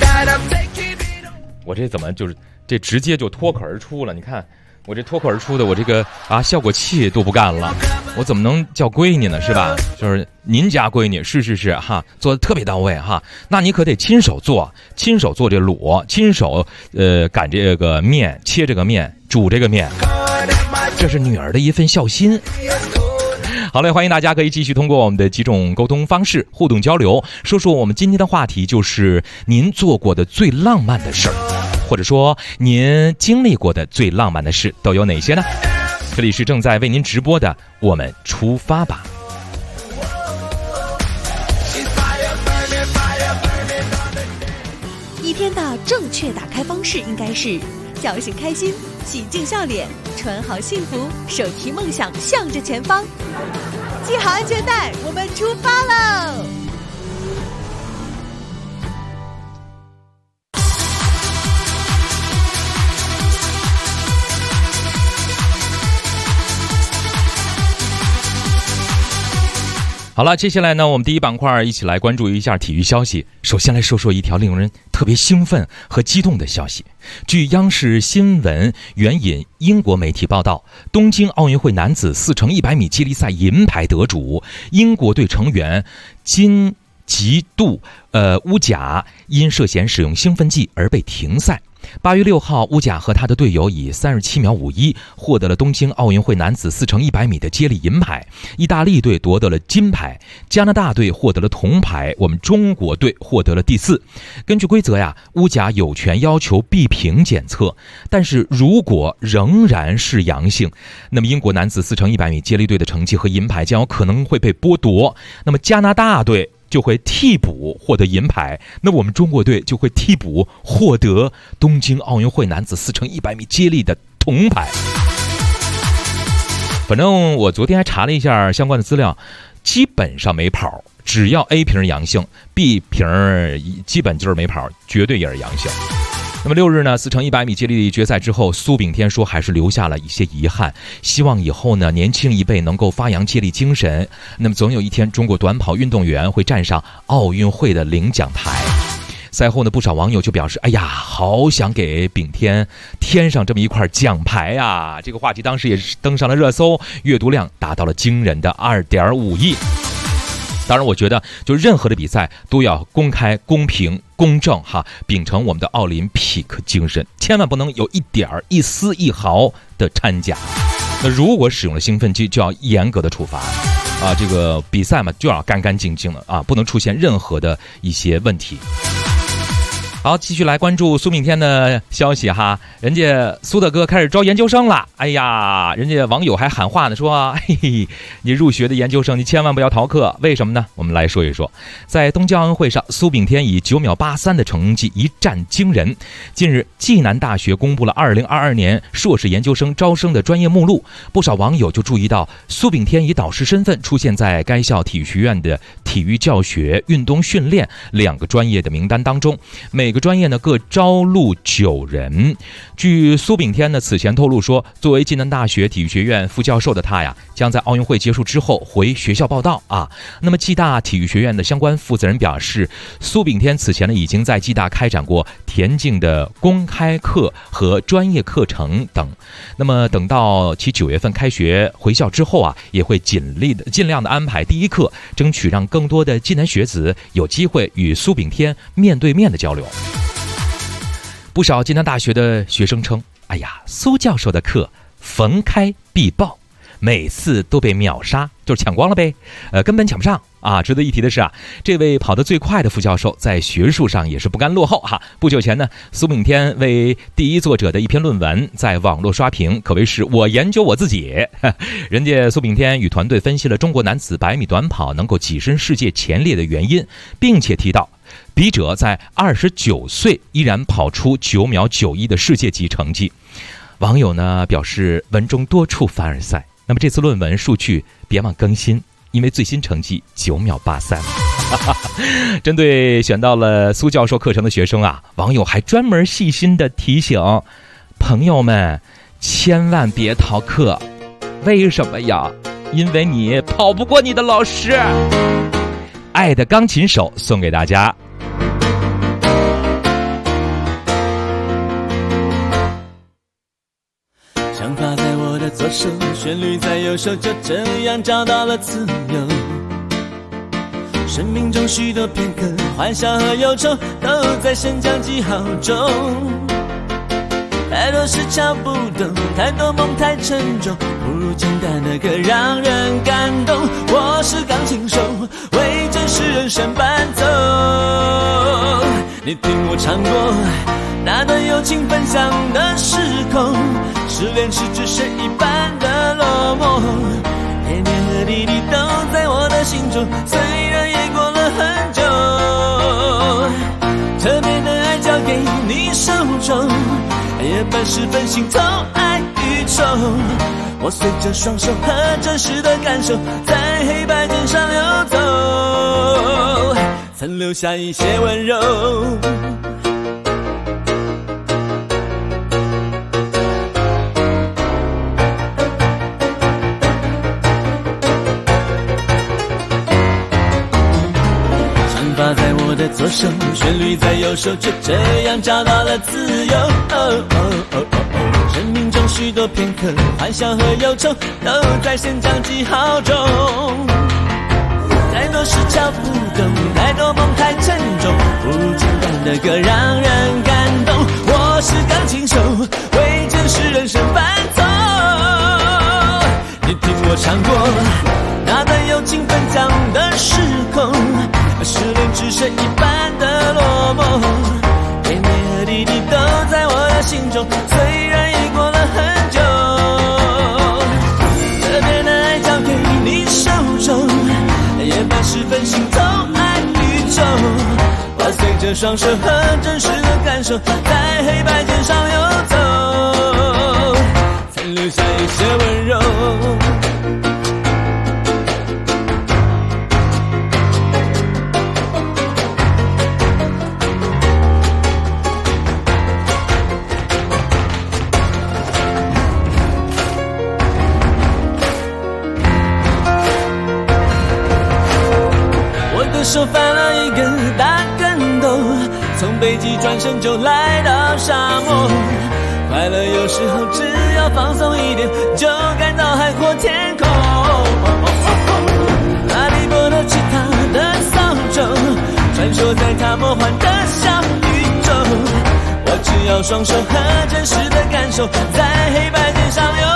我这怎么就是这直接就脱口而出了？你看我这脱口而出的，我这个啊效果器都不干了，我怎么能叫闺女呢？是吧？就是您家闺女，是哈，做的特别到位哈。那你可得亲手做这卤，亲手擀这个面，切这个面，煮这个面，这是女儿的一份孝心。 好嘞，欢迎大家可以继续通过我们的几种沟通方式互动交流，说说我们今天的话题就是您做过的最浪漫的事儿，或者说您经历过的最浪漫的事都有哪些呢？这里是正在为您直播的我们出发吧。 一天的正确打开方式应该是叫醒开心，洗净笑脸，穿好幸福，手提梦想向着前方，系好安全带，我们出发喽！ 好了，接下来呢，我们第一板块一起来关注一下体育消息。首先来说说一条令人特别兴奋和激动的消息。据央视新闻援引英国媒体报道，东京奥运会男子4×100米接力赛银牌得主英国队成员金吉杜乌贾因涉嫌使用兴奋剂而被停赛。8月6号，乌贾和他的队友以37秒51获得了东京奥运会男子4×100米的接力银牌。意大利队夺得了金牌，加拿大队获得了铜牌，我们中国队获得了第4。根据规则呀，乌贾有权要求闭屏检测，但是如果仍然是阳性，那么英国男子4×100米接力队的成绩和银牌将有可能会被剥夺。那么加拿大队就会替补获得银牌，那我们中国队就会替补获得东京奥运会男子4×100米接力的铜牌。反正我昨天还查了一下相关的资料，基本上没跑，只要 A 瓶阳性 ，B 瓶基本就是没跑，绝对也是阳性。那么6日呢，4×100米接力决赛之后，苏炳添说还是留下了一些遗憾，希望以后呢年轻一辈能够发扬接力精神。那么总有一天，中国短跑运动员会站上奥运会的领奖台。赛后呢，不少网友就表示：“哎呀，好想给炳添添上这么一块奖牌啊！”这个话题当时也是登上了热搜，阅读量达到了惊人的2.5亿。当然我觉得就任何的比赛都要公开公平公正哈，秉承我们的奥林匹克精神，千万不能有一丝一毫的掺假。那如果使用了兴奋剂，就要严格的处罚啊，这个比赛嘛就要干干净净的啊，不能出现任何的一些问题。好，继续来关注苏炳添的消息哈，人家苏大哥开始招研究生了。哎呀，人家网友还喊话呢，说嘿嘿，你入学的研究生你千万不要逃课，为什么呢？我们来说一说。在东京奥运会上，苏炳添以9秒83的成绩一战惊人。近日，暨南大学公布了2022年硕士研究生招生的专业目录，不少网友就注意到苏炳添以导师身份出现在该校体育学院的体育教学、运动训练2个专业的名单当中，每个专业呢各招录9人。据苏炳添呢此前透露说，作为暨南大学体育学院副教授的他呀，将在奥运会结束之后回学校报到啊。那么暨大体育学院的相关负责人表示，苏炳添此前呢已经在暨大开展过田径的公开课和专业课程等。那么等到其9月份开学回校之后啊，也会尽量的安排第一课，争取让更多的暨南学子有机会与苏炳添面对面的交流。不少暨南大学的学生称，哎呀，苏教授的课逢开必报，每次都被秒杀，就是抢光了呗，根本抢不上啊！值得一提的是啊，这位跑得最快的副教授在学术上也是不甘落后哈。不久前呢，苏炳添为第一作者的一篇论文在网络刷屏，可谓是我研究我自己。人家苏炳添与团队分析了中国男子100米短跑能够跻身世界前列的原因，并且提到笔者在29岁依然跑出9秒91的世界级成绩。网友呢表示文中多处凡尔赛，那么这次论文数据别忘更新，因为最新成绩9秒83。针对选到了苏教授课程的学生啊，网友还专门细心的提醒朋友们千万别逃课。为什么呀？因为你跑不过你的老师。爱的钢琴手送给大家。 想法在我的左手，旋律在右手，就这样找到了自由。生命中许多片刻，欢笑和忧愁都在升降记号中。爱多事敲不动，太多梦太沉重，不如简单的歌让人感动。我是钢琴手，为真实人生伴奏。你听我唱过那段友情分享的时空，失恋时只剩一半的落寞，点点和滴滴都在我的心中，虽然也过了很久。特别的爱交给你手中，夜半时分心头爱与愁，我随着双手和真实的感受，在黑白键上游走，曾留下一些温柔。发在我的左手，旋律在右手，就这样找到了自由。生命中许多片刻，欢笑和忧愁都在弦长记号中。太多事敲不动，太多梦太沉重，不如简单的歌让人感动。我是钢琴手，为真实人生伴奏。你听我唱过那段友情分享的时空，失恋只剩一半的落寞，点点和滴滴都在我的心中，虽然已过了很久。特别的爱交给你手中，夜半时分心头爱与愁，我随着双手和真实的感受，在黑白键上游走，曾留下一些温柔。手翻了一个大跟斗，从北极转身就来到沙漠。快乐有时候只要放松一点，就感到海阔天空。哈利波特吉他的扫帚，传说在他魔幻的小宇宙。我只要双手和真实的感受，在黑白键上游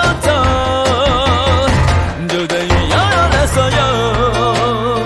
走，就等于拥有了所有。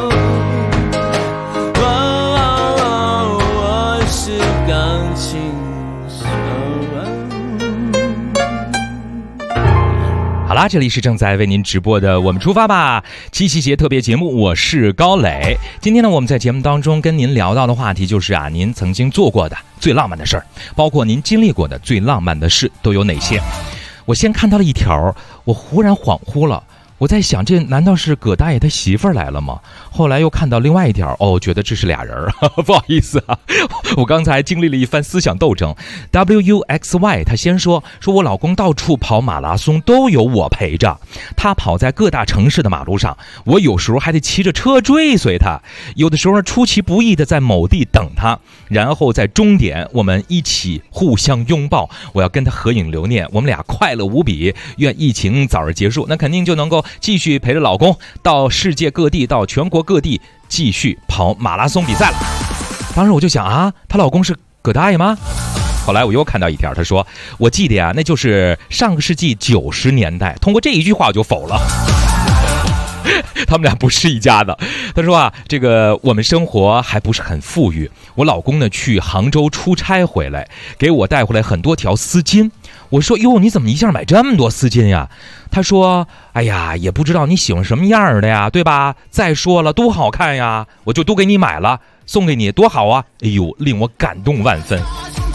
好啦，这里是正在为您直播的我们出发吧七夕节特别节目，我是高磊。今天呢，我们在节目当中跟您聊到的话题就是您曾经做过的最浪漫的事儿，包括您经历过的最浪漫的事都有哪些。我先看到了一条，我忽然恍惚了，我在想，这难道是葛大爷他媳妇儿来了吗？后来又看到另外一条，觉得这是俩人不好意思啊，我刚才经历了一番思想斗争。WUXY 他先说我老公到处跑马拉松都有我陪着，他跑在各大城市的马路上，我有时候还得骑着车追随他，有的时候出其不意的在某地等他，然后在终点我们一起互相拥抱，我要跟他合影留念，我们俩快乐无比，愿疫情早日结束，那肯定就能够继续陪着老公到世界各地，到全国各地继续跑马拉松比赛了。当时我就想她老公是葛大爷吗？后来我又看到一条，他说我记得那就是上个世纪90年代，通过这一句话我就否了。他们俩不是一家的。他说这个我们生活还不是很富裕，我老公呢去杭州出差回来，给我带回来很多条丝巾。我说哟，你怎么一下买这么多丝巾呀？他说哎呀，也不知道你喜欢什么样的呀，对吧？再说了，多好看呀，我就都给你买了，送给你多好啊！哎呦，令我感动万分。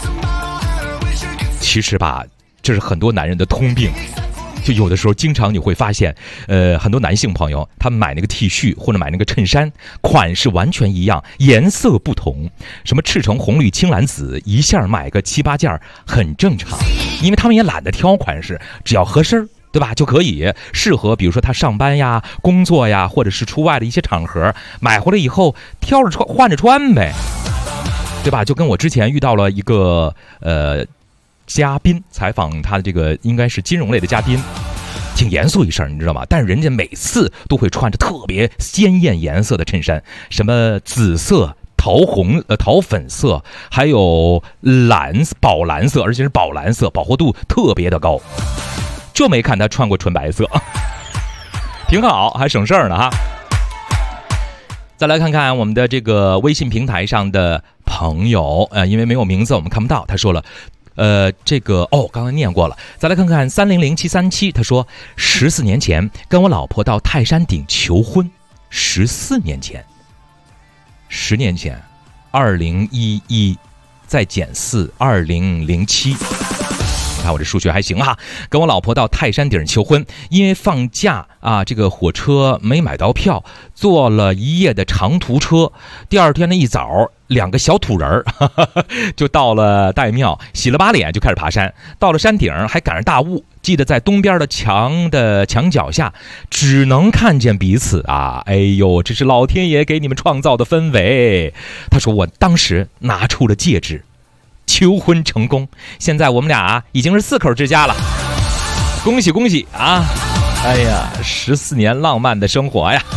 其实吧，这是很多男人的通病。就有的时候经常你会发现很多男性朋友他们买那个 T 恤或者买那个衬衫，款式完全一样，颜色不同，什么赤橙红绿青蓝紫，一下买个7-8件很正常，因为他们也懒得挑款式，只要合身对吧就可以适合，比如说他上班呀、工作呀，或者是出外的一些场合，买回来以后挑着穿换着穿呗，对吧？就跟我之前遇到了一个嘉宾采访他的这个应该是金融类的嘉宾，挺严肃一事儿，你知道吗？但是人家每次都会穿着特别鲜艳颜色的衬衫，什么紫色、 桃粉色，还有宝蓝色，而且是宝蓝色，饱和度特别的高，就没看他穿过纯白色，挺好，还省事儿呢哈。再来看看我们的这个微信平台上的朋友，因为没有名字我们看不到，他说了刚才念过了。再来看看300737，他说14年前跟我老婆到泰山顶求婚，14年前，10年前，2011再减4 ，2007。看我这数学还行哈，跟我老婆到泰山顶求婚，因为放假啊，这个火车没买到票，坐了一夜的长途车。第二天的一早，2个小土人就到了岱庙，洗了把脸就开始爬山。到了山顶还赶上大雾，记得在东边的墙脚下，只能看见彼此啊！哎呦，这是老天爷给你们创造的氛围。他说我当时拿出了戒指。求婚成功，现在我们俩已经是4口之家了，恭喜恭喜啊！哎呀，14年浪漫的生活呀！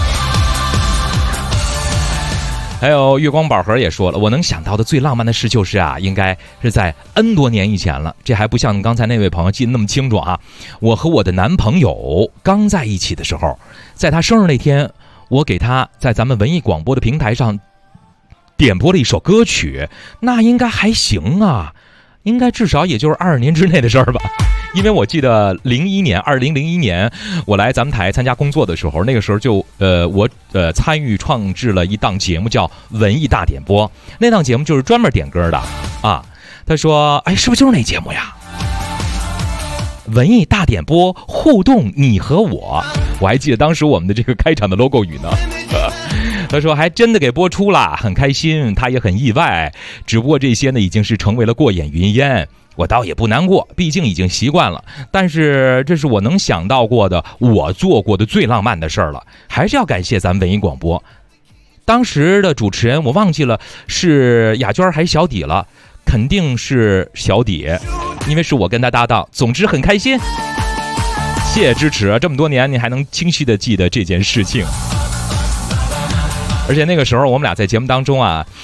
还有月光宝盒也说了，我能想到的最浪漫的事就是应该是在 N 多年以前了，这还不像刚才那位朋友记得那么清楚啊！我和我的男朋友刚在一起的时候，在他生日那天，我给他在咱们文艺广播的平台上点播了一首歌曲，那应该还行啊，应该至少也就是20年之内的事儿吧。因为我记得2001年我来咱们台参加工作的时候，那个时候就我参与创制了一档节目叫文艺大点播，那档节目就是专门点歌的啊。他说是不是就是那节目呀？文艺大点播，互动你和我还记得当时我们的这个开场的 logo 语呢。他说还真的给播出了，很开心，他也很意外，只不过这些呢已经是成为了过眼云烟，我倒也不难过，毕竟已经习惯了，但是这是我能想到过的我做过的最浪漫的事儿了，还是要感谢咱们文艺广播。当时的主持人我忘记了是雅娟还是小底了，肯定是小底，因为是我跟他搭档，总之很开心，谢谢支持，这么多年你还能清晰的记得这件事情。而且那个时候我们俩在节目当中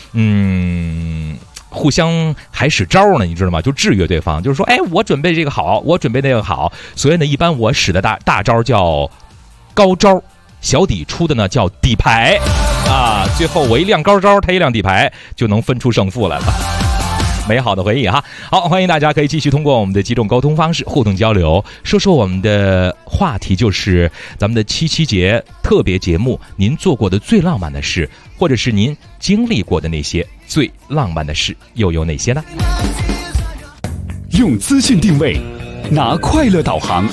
互相还使招呢，你知道吗？就制约对方，就是说我准备这个好，我准备那个好，所以呢一般我使的大招叫高招，小底出的呢叫底牌啊，最后我一亮高招，他一亮底牌，就能分出胜负来了。美好的回忆哈。好，欢迎大家可以继续通过我们的几种沟通方式互动交流，说说我们的话题，就是咱们的7节特别节目，您做过的最浪漫的事，或者是您经历过的那些最浪漫的事又有哪些呢？ 用资讯定位，拿快乐导航，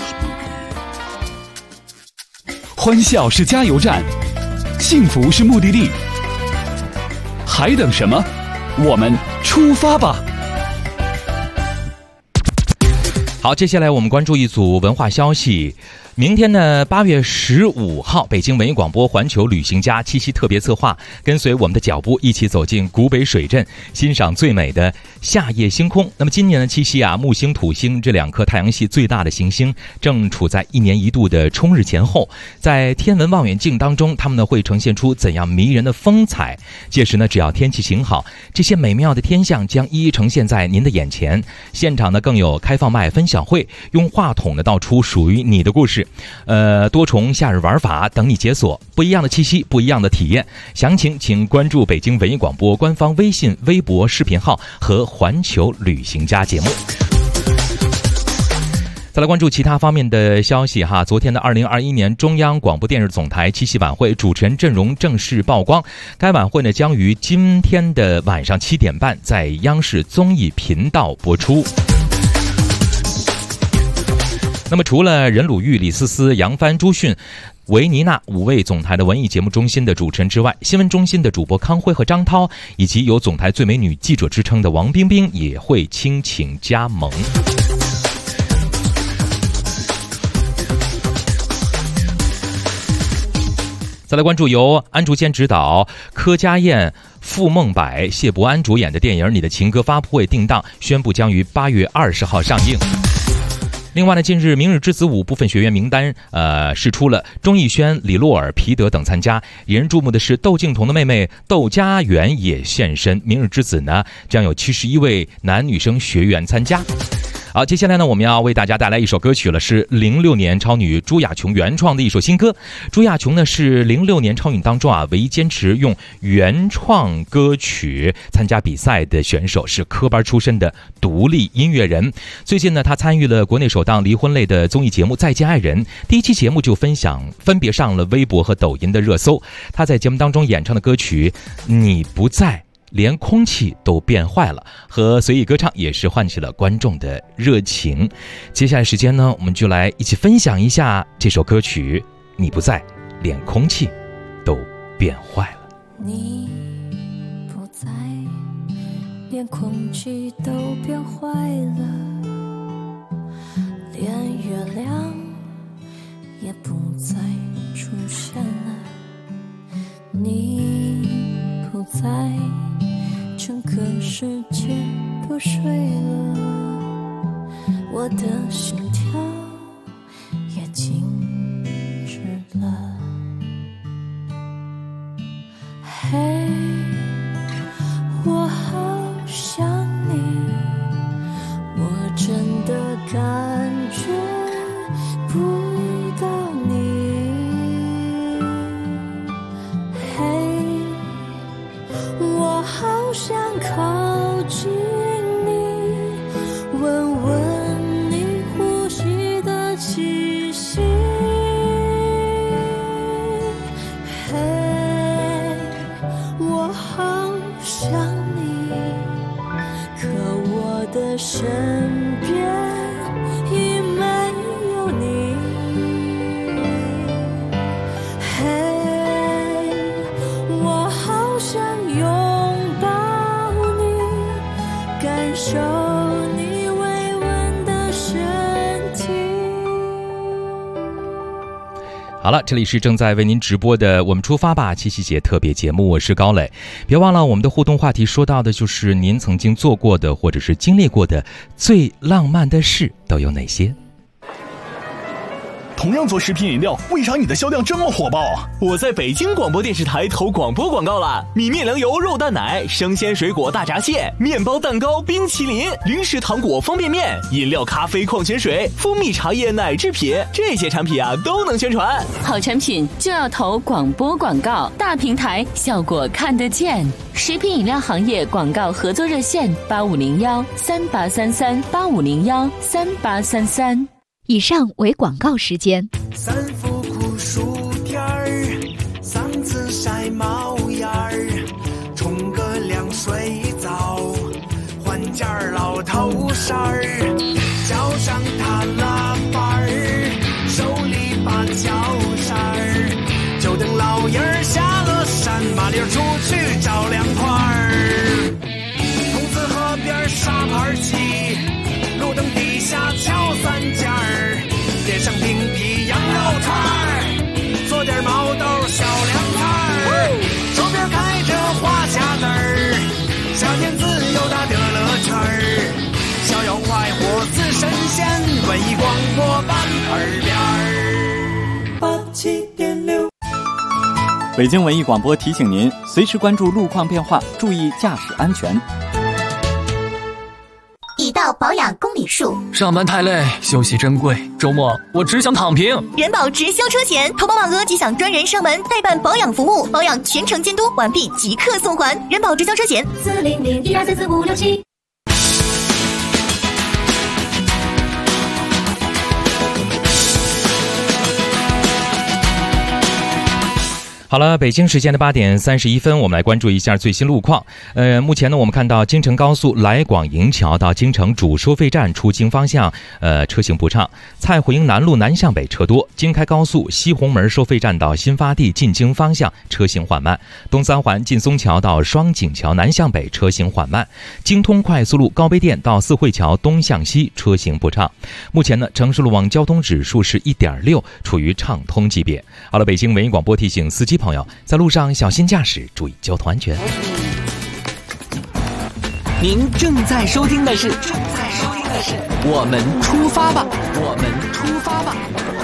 欢笑是加油站，幸福是目的地，还等什么？我们出发吧！ 好，接下来我们关注一组文化消息。明天呢，8月15号，北京文艺广播环球旅行家7夕特别策划，跟随我们的脚步，一起走进古北水镇，欣赏最美的夏夜星空。那么今年的7夕木星、土星这2颗太阳系最大的行星正处在1年1度的冲日前后，在天文望远镜当中，它们呢会呈现出怎样迷人的风采。届时呢，只要天气晴好，这些美妙的天象将一一呈现在您的眼前。现场呢更有开放麦分享会，用话筒呢道出属于你的故事。多重夏日玩法等你解锁，不一样的气息，不一样的体验。详情请关注北京文艺广播官方微信、微博视频号和环球旅行家节目。再来关注其他方面的消息哈。昨天的2021年中央广播电视总台7夕晚会主持人阵容正式曝光，该晚会呢将于今天的晚上7点半在央视综艺频道播出。那么除了任鲁豫、李思思、杨帆、朱迅、维尼娜5位总台的文艺节目中心的主持人之外，新闻中心的主播康辉和张涛，以及有总台最美女记者之称的王冰冰也会倾情加盟。再来关注由安竹坚执导、柯佳燕、傅孟柏、谢伯安主演的电影《你的情歌》发布会定档，宣布将于8月20号上映。 另外呢，近日明日之子5部分学员名单释出了，钟义轩、李洛尔、皮德等参加。引人注目的是，窦靖童的妹妹窦家媛也现身。明日之子呢，将有71位男女生学员参加。好，接下来呢，我们要为大家带来一首歌曲了，是06年超女朱亚琼原创的一首新歌。朱亚琼呢是06年超女当中唯一坚持用原创歌曲参加比赛的选手，是科班出身的独立音乐人。最近呢，她参与了国内首档离婚类的综艺节目《再见爱人》，第一期节目就分别上了微博和抖音的热搜。她在节目当中演唱的歌曲《你不在》，连空气都变坏了，和随意歌唱也是唤起了观众的热情。接下来时间呢，我们就来一起分享一下这首歌曲《你不在，连空气都变坏了》。 你不在，连空气都变坏了，连月亮也不再出现了。你不在，整个世界都睡了，我的心跳也静止了。嘿，我好想你，我真的感觉不到你。嘿，我好想靠近你，闻闻你呼吸的气息。嘿，我好想你，可我的身边已没有你。嘿，我好想拥抱你，感受你微温的身体。 好了，这里是正在为您直播的我们出发吧七夕节特别节目，我是高磊。别忘了我们的互动话题说到的就是您曾经做过的或者是经历过的最浪漫的事都有哪些。 同样做食品饮料，为啥你的销量这么火爆啊？ 我在北京广播电视台投广播广告了，米面粮油肉蛋奶、生鲜水果大闸蟹、面包蛋糕、冰淇淋、零食糖果、方便面、饮料、咖啡、矿泉水、蜂蜜茶叶、奶制品，这些产品都能宣传。 好产品就要投广播广告，大平台效果看得见。食品饮料行业广告合作热线8501-3833-8501-3833。 以上为广告时间。 三伏酷暑天儿，嗓子晒冒烟儿，冲个凉水澡，换件老头衫儿，脚上踏拉板儿，手里把脚扇儿，就等老爷儿下了山，麻溜出去找凉快儿。筒子河边沙盘棋，路灯底下敲三尖儿，点上冰皮羊肉串儿，做点毛豆小凉菜儿，手边开着花匣子儿，夏天自由大的乐圈儿，逍遥快活似神仙，文艺广播伴耳边儿。87.6。 北京文艺广播提醒您，随时关注路况变化，注意驾驶安全。 已到保养公里数， 上班太累，休息珍贵，周末我只想躺平。 人保直销车险，投保满额即享专人上门代办保养服务，保养全程监督，完毕即刻送还。人保直销车险40012344567。 好了，北京时间的8点31分，我们来关注一下最新路况。目前呢，我们看到京承高速来广营桥到京承主收费站出京方向，车行不畅；蔡胡营南路南向北车多；京开高速西红门收费站到新发地进京方向车行缓慢；东三环劲松桥到双井桥南向北车行缓慢；京通快速路高碑店到四惠桥东向西车行不畅。目前呢，城市路网交通指数是1.6，处于畅通级别。好了，北京文艺广播提醒司机朋友在路上小心驾驶，注意交通安全。 您正在收听的是我们出发吧，我们出发吧。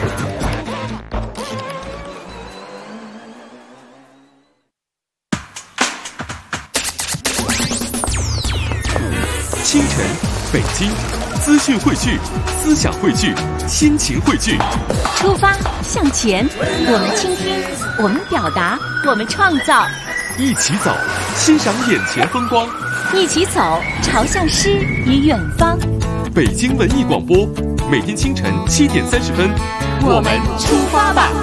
清晨，北京，资讯汇聚，思想汇聚，心情汇聚。 出发向前，我们倾听，我们表达，我们创造。 一起走，欣赏眼前风光。 一起走，朝向诗与远方。 北京文艺广播，每天清晨7点30分， 我们出发吧。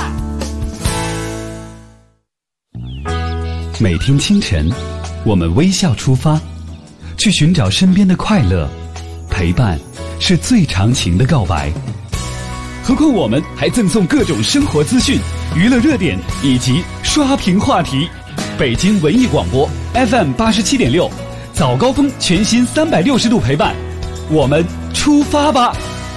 每天清晨，我们微笑出发，去寻找身边的快乐。陪伴是最长情的告白。何况我们还赠送各种生活资讯、娱乐热点以及刷屏话题。北京文艺广播 FM 87.6，早高峰全新360度陪伴，我们出发吧。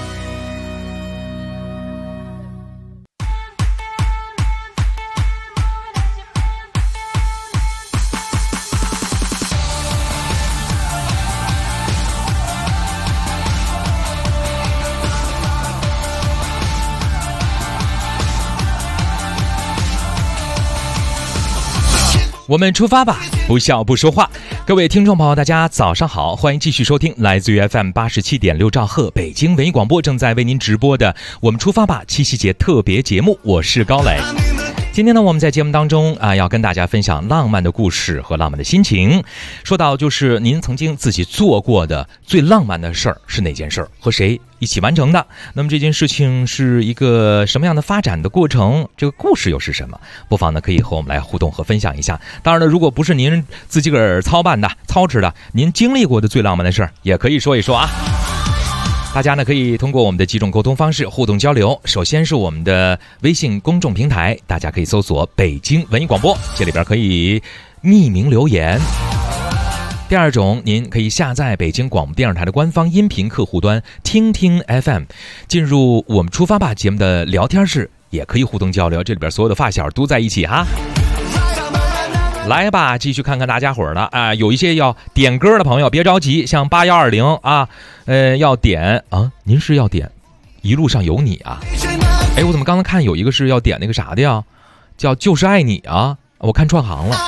我们出发吧，不笑不说话。各位听众朋友大家早上好，欢迎继续收听来自于 FM 87.6兆赫北京文艺广播正在为您直播的我们出发吧七夕节特别节目，我是高磊。今天呢，我们在节目当中要跟大家分享浪漫的故事和浪漫的心情。说到就是您曾经自己做过的最浪漫的事儿是哪件事儿，和谁一起完成的？那么这件事情是一个什么样的发展的过程？这个故事又是什么？不妨呢可以和我们来互动和分享一下。当然了，如果不是您自己个儿操办的、操持的，您经历过的最浪漫的事儿，也可以说一说啊。大家呢可以通过我们的几种沟通方式互动交流。首先是我们的微信公众平台，大家可以搜索北京文艺广播，这里边可以匿名留言。第二种，您可以下载北京广播电视台的官方音频客户端听听 FM， 进入我们出发吧节目的聊天室，也可以互动交流，这里边所有的发小都在一起哈。来吧，继续看看大家伙的啊，有一些要点歌的朋友别着急，像8120啊，要点啊，您是要点一路上有你啊？哎，我怎么刚才看有一个是要点那个啥的呀？叫就是爱你啊，我看串行了，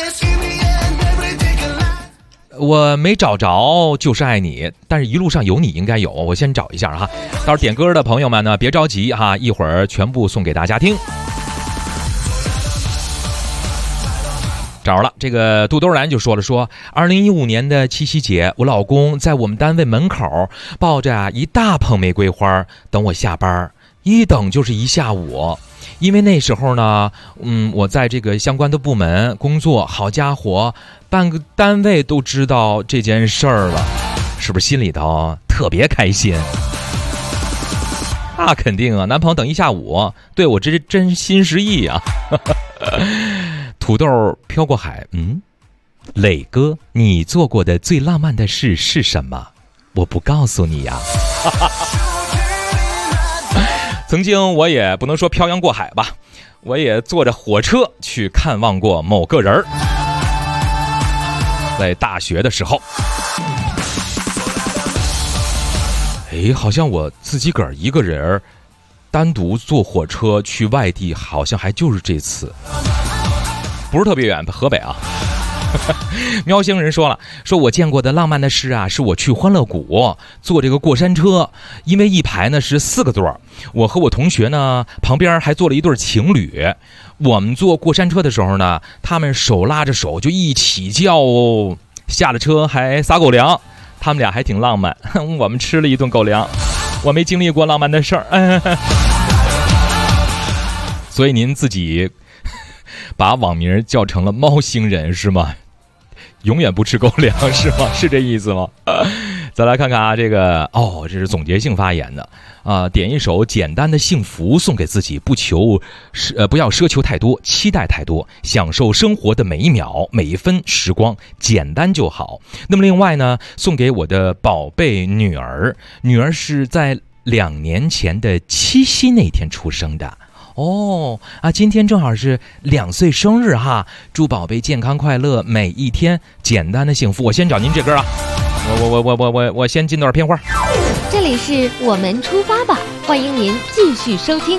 我没找着就是爱你，但是一路上有你应该有，我先找一下哈。到时候点歌的朋友们呢，别着急哈，一会儿全部送给大家听。找着了，这个杜兜然就说了2015年的七夕节，我老公在我们单位门口抱着一大捧玫瑰花等我下班，一等就是一下午。因为那时候呢，我在这个相关的部门工作，好家伙，半个单位都知道这件事儿了，是不是心里头特别开心？那肯定啊，男朋友等一下午，对我这真心实意啊。土豆飘过海，磊哥，你做过的最浪漫的事是什么？我不告诉你呀。曾经我也不能说漂洋过海吧，我也坐着火车去看望过某个人儿。在大学的时候，好像我自己个儿一个人单独坐火车去外地，好像还就是这次。不是特别远，河北啊。喵星人说了，说我见过的浪漫的事啊，是我去欢乐谷坐这个过山车，因为一排呢是4个座，我和我同学呢旁边还坐了一对情侣。我们坐过山车的时候呢，他们手拉着手就一起叫哦，下了车还撒狗粮，他们俩还挺浪漫。我们吃了一顿狗粮，我没经历过浪漫的事儿。所以您自己把网名叫成了猫星人是吗？永远不吃狗粮是吗？是这意思吗？再来看看啊，这个这是总结性发言的啊，点一首简单的幸福送给自己，不要奢求太多，期待太多，享受生活的每一秒每一分时光，简单就好。那么另外呢，送给我的宝贝女儿是在2年前的七夕那天出生的。 哦啊，今天正好是2岁生日哈，祝宝贝健康快乐，每一天简单的幸福。我先找您这歌啊，我先进段片花。 这里是我们出发吧，欢迎您继续收听。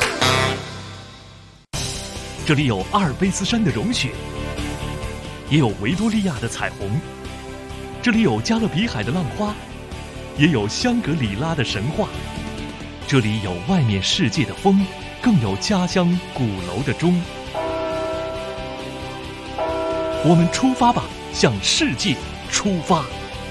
这里有阿尔卑斯山的融雪，也有维多利亚的彩虹，这里有加勒比海的浪花，也有香格里拉的神话，这里有外面世界的风，更有家乡鼓楼的钟。我们出发吧，向世界出发。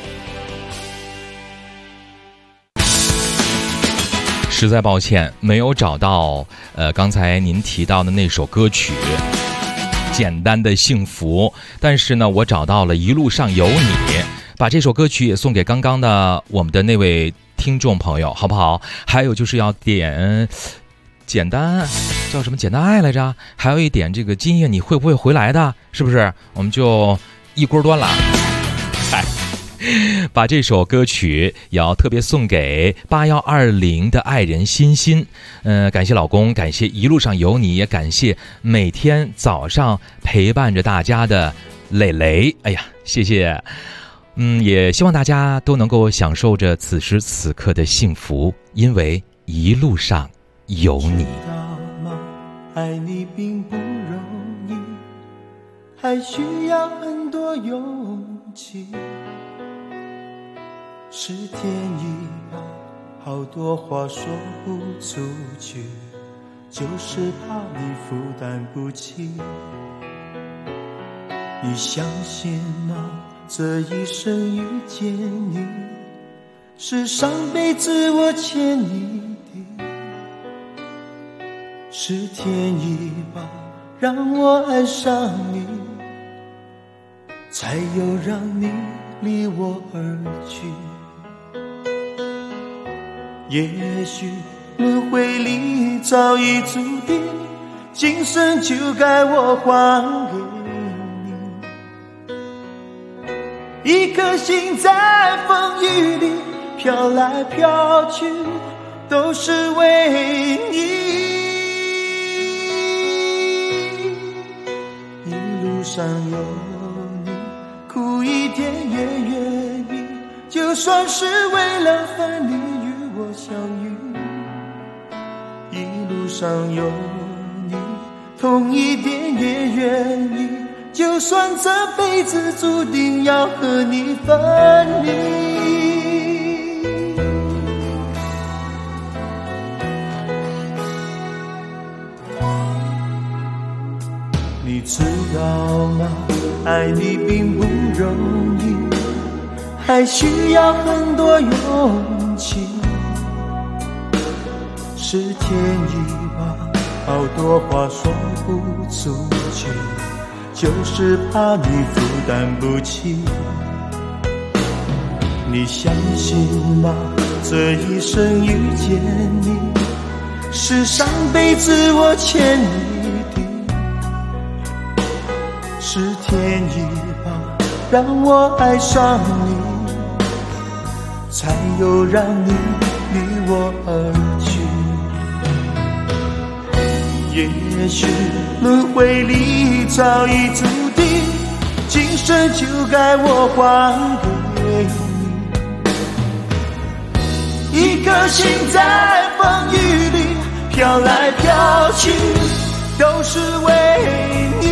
实在抱歉，没有找到刚才您提到的那首歌曲《简单的幸福》，但是呢，我找到了《一路上有你》，把这首歌曲也送给刚刚的我们的那位听众朋友，好不好？还有就是要点简单叫什么简单爱来着，还有一点这个今夜你会不会回来的，是不是？我们就一锅端了。把这首歌曲也要特别送给8120的爱人欣欣，感谢老公，感谢一路上有你，也感谢每天早上陪伴着大家的蕾蕾。哎呀，谢谢。也希望大家都能够享受着此时此刻的幸福，因为一路上有你。 爱你并不容易，还需要很多勇气。是天意吧，好多话说不出去，就是怕你负担不起。你相信吗？这一生遇见你，是上辈子我欠你的。是天意吧，让我爱上你，才有让你离我而去。也许轮回里早已注定，今生就该我还给你。一颗心在风雨里飘来飘去，都是为你。一路上有你，苦一点也愿意，就算是为了分离我相遇。一路上有你，痛一点也愿意，就算这辈子注定要和你分离。你知道吗？爱你并不容易，还需要很多勇气。是天意吧，好多话说不出去，就是怕你负担不起。你相信吗？这一生遇见你，是上辈子我欠你的。是天意吧，让我爱上你，才有让你离我而去。也许轮回里早已注定，今生就该我还给你。一颗心在风雨里飘来飘去，都是为你。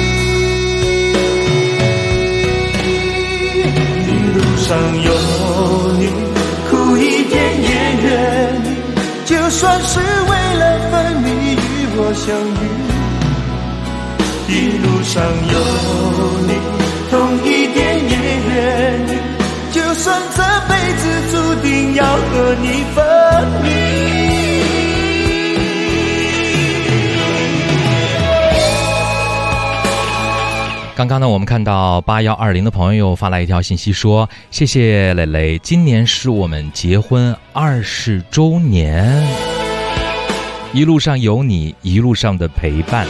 一路上有你，苦一点也愿意，就算是为了分离我相遇。一路上有你，痛一点也愿意，就算这辈子注定要和你分离。 刚刚呢，我们看到8120的朋友发来一条信息说，谢谢蕾蕾，今年是我们结婚20周年，一路上有你，一路上的陪伴。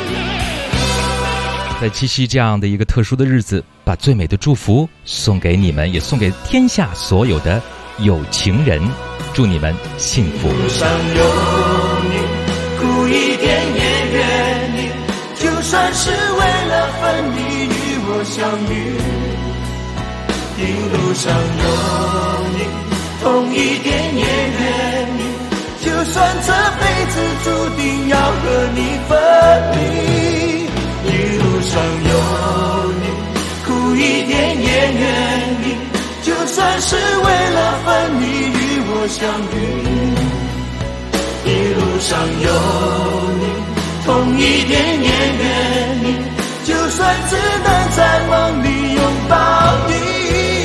在七夕这样的一个特殊的日子，把最美的祝福送给你们，也送给天下所有的有情人，祝你们幸福。 路上有你，苦苦一点也愿意，就算是为了分离与我相遇。一路上有你，痛一点也愿意，就算这辈子注定要和你分离。一路上有你，苦一点也愿意，就算是为了分离与我相遇。一路上有你，痛一点也愿意，就算只能在梦里拥抱你。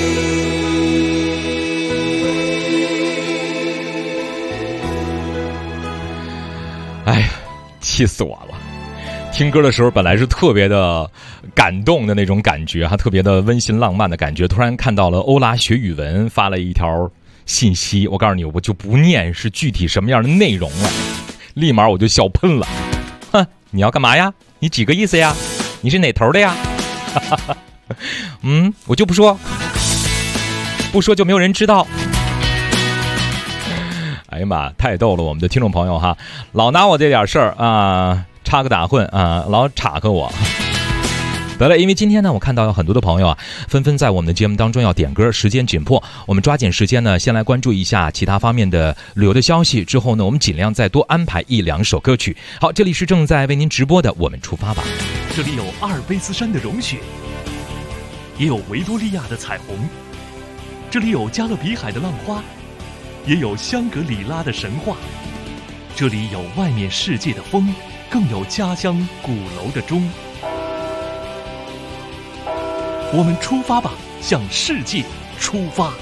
哎呀，气死我了！听歌的时候本来是特别的感动的那种感觉，还特别的温馨浪漫的感觉，突然看到了欧拉学语文发了一条信息，我告诉你，我就不念是具体什么样的内容了，立马我就笑喷了。哼，你要干嘛呀？你几个意思呀？你是哪头的呀？我就不说，不说就没有人知道。哎呀妈，太逗了，我们的听众朋友哈，老拿我这点事儿啊插个打混啊，老插个我。得了，因为今天呢，我看到有很多的朋友啊，纷纷在我们的节目当中要点歌，时间紧迫，我们抓紧时间呢，先来关注一下其他方面的旅游的消息，之后呢，我们尽量再多安排一两首歌曲。好，这里是正在为您直播的《我们出发吧》。 这里有阿尔卑斯山的融雪，也有维多利亚的彩虹，这里有加勒比海的浪花，也有香格里拉的神话，这里有外面世界的风，更有家乡鼓楼的钟。我们出发吧，向世界出发。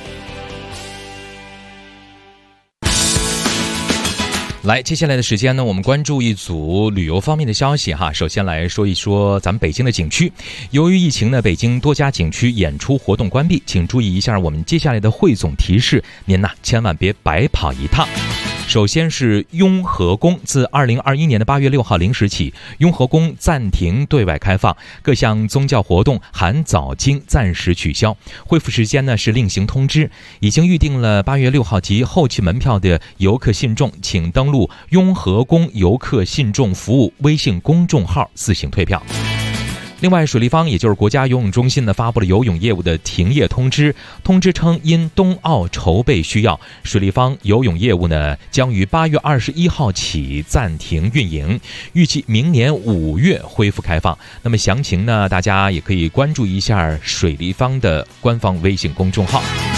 来，接下来的时间呢，我们关注一组旅游方面的消息哈。首先来说一说咱们北京的景区。由于疫情呢，北京多家景区演出活动关闭，请注意一下我们接下来的汇总提示，您呐千万别白跑一趟。首先是雍和宫，自2021年的8月6号0时起，雍和宫暂停对外开放，各项宗教活动含早经暂时取消，恢复时间呢是另行通知。已经预定了8月6号及后期门票的游客信众，请登录雍和宫游客信众服务微信公众号自行退票。另外，水立方也就是国家游泳中心呢，发布了游泳业务的停业通知。通知称，因冬奥筹备需要，水立方游泳业务呢将于8月21号起暂停运营，预计明年5月恢复开放。那么详情呢，大家也可以关注一下水立方的官方微信公众号。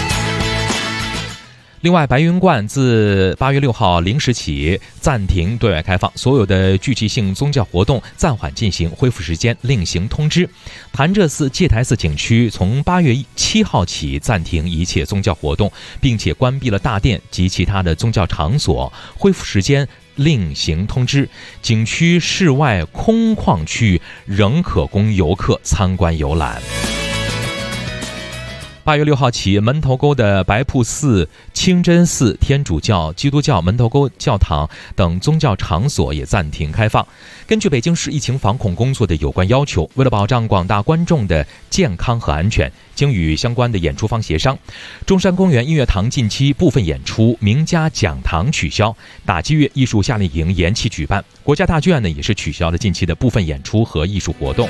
另外，白云观自8月6号0时起暂停对外开放，所有的聚集性宗教活动暂缓进行，恢复时间另行通知。潭柘寺、戒台寺景区从8月7号起暂停一切宗教活动，并且关闭了大殿及其他的宗教场所，恢复时间另行通知。景区室外空旷区仍可供游客参观游览。8月6号起，门头沟的白瀑寺、清真寺、天主教、基督教门头沟教堂等宗教场所也暂停开放。根据北京市疫情防控工作的有关要求，为了保障广大观众的健康和安全，经与相关的演出方协商，中山公园音乐堂近期部分演出、名家讲堂取消，打击乐艺术夏令营延期举办。国家大剧院呢也是取消了近期的部分演出和艺术活动。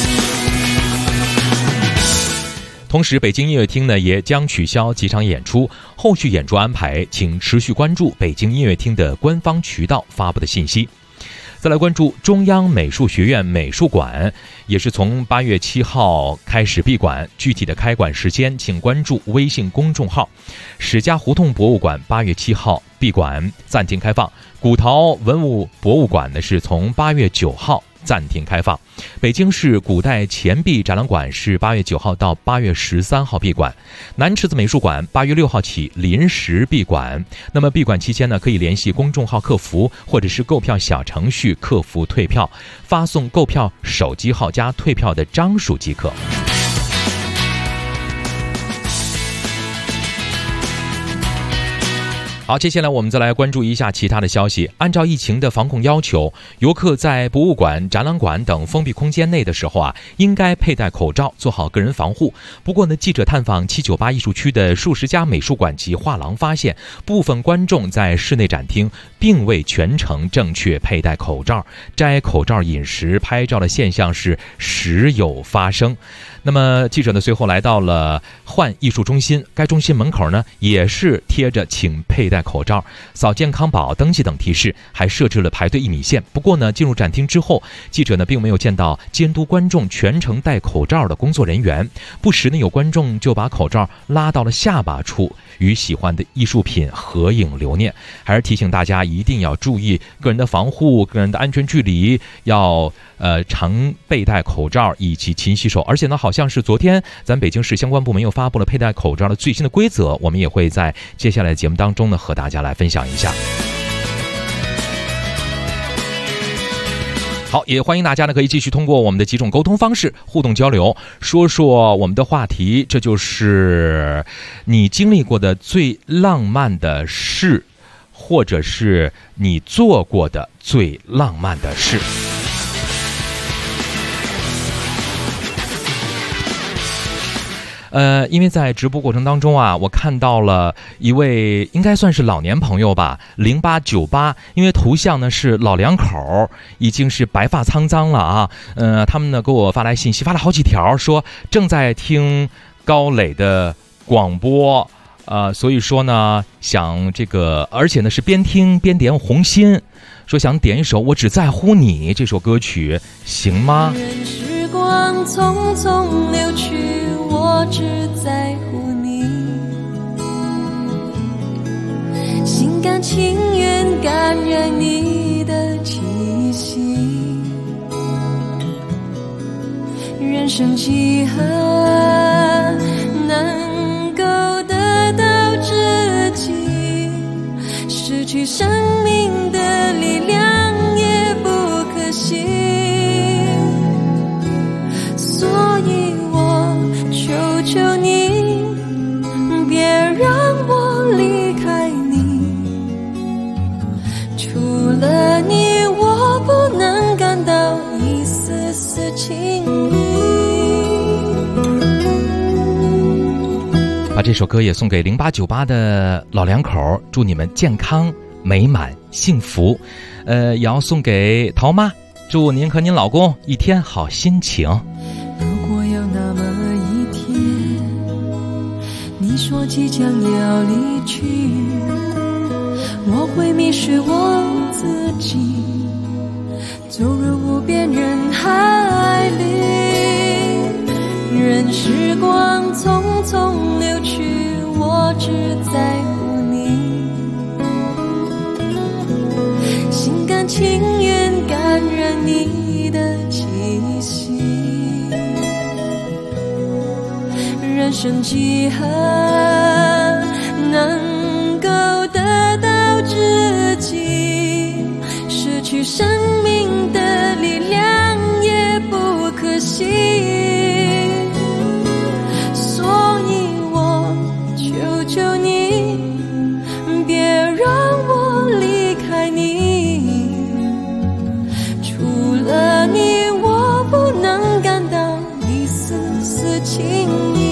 同时，北京音乐厅呢也将取消几场演出，后续演出安排请持续关注北京音乐厅的官方渠道发布的信息。再来关注中央美术学院美术馆，也是从8月7号开始闭馆，具体的开馆时间请关注微信公众号。史家胡同博物馆8月7号闭馆暂停开放，古陶文物博物馆呢是从8月9号暂停开放。北京市古代钱币展览馆是8月9号到8月13号闭馆。南池子美术馆8月6号起临时闭馆。那么闭馆期间呢，可以联系公众号客服或者是购票小程序客服退票，发送购票手机号加退票的张数即可。 好，接下来我们再来关注一下其他的消息。按照疫情的防控要求，游客在博物馆、展览馆等封闭空间内的时候应该佩戴口罩，做好个人防护。不过呢，记者探访798艺术区的数十家美术馆及画廊，发现部分观众在室内展厅并未全程正确佩戴口罩，摘口罩饮食、拍照的现象是时有发生。那么记者呢随后来到了幻艺术中心，该中心门口呢也是贴着请佩戴口罩、扫健康宝登记等提示，还设置了排队1米线。不过呢，进入展厅之后，记者呢并没有见到监督观众全程戴口罩的工作人员，不时呢有观众就把口罩拉到了下巴处，与喜欢的艺术品合影留念。还是提醒大家一定要注意个人的防护、个人的安全距离，要常佩戴口罩以及勤洗手。而且呢，好像是昨天咱北京市相关部门又发布了佩戴口罩的最新的规则，我们也会在接下来的节目当中呢和大家来分享一下。好，也欢迎大家呢可以继续通过我们的几种沟通方式互动交流，说说我们的话题，这就是你经历过的最浪漫的事，或者是你做过的最浪漫的事。因为在直播过程当中我看到了一位应该算是老年朋友吧，0898，因为图像呢是老两口，已经是白发苍苍了他们呢给我发来信息，发了好几条，说正在听高磊的广播，所以说呢想这个，而且呢是边听边点红心，说想点一首《我只在乎你》这首歌曲，行吗？ 时光匆匆流去，我只在乎你，心甘情愿感染你的气息，人生几何能够得到知己，失去生命的力量也不可惜，所以我求求你，别让我离开你，除了你我不能感到一丝丝情意。 把这首歌也送给0898的老两口，祝你们健康美满幸福。也要送给陶妈，祝您和您老公一天好心情。 如果有那么一天，你说即将要离去，我会迷失我自己，走入无边人海里，任时光匆匆流去，我只在乎你，心甘情愿感染你的气息，人生几何能够得到知己，失去生命的力量也不可惜，所以我求求你，别让我离开你，除了你我不能感到一丝丝情意。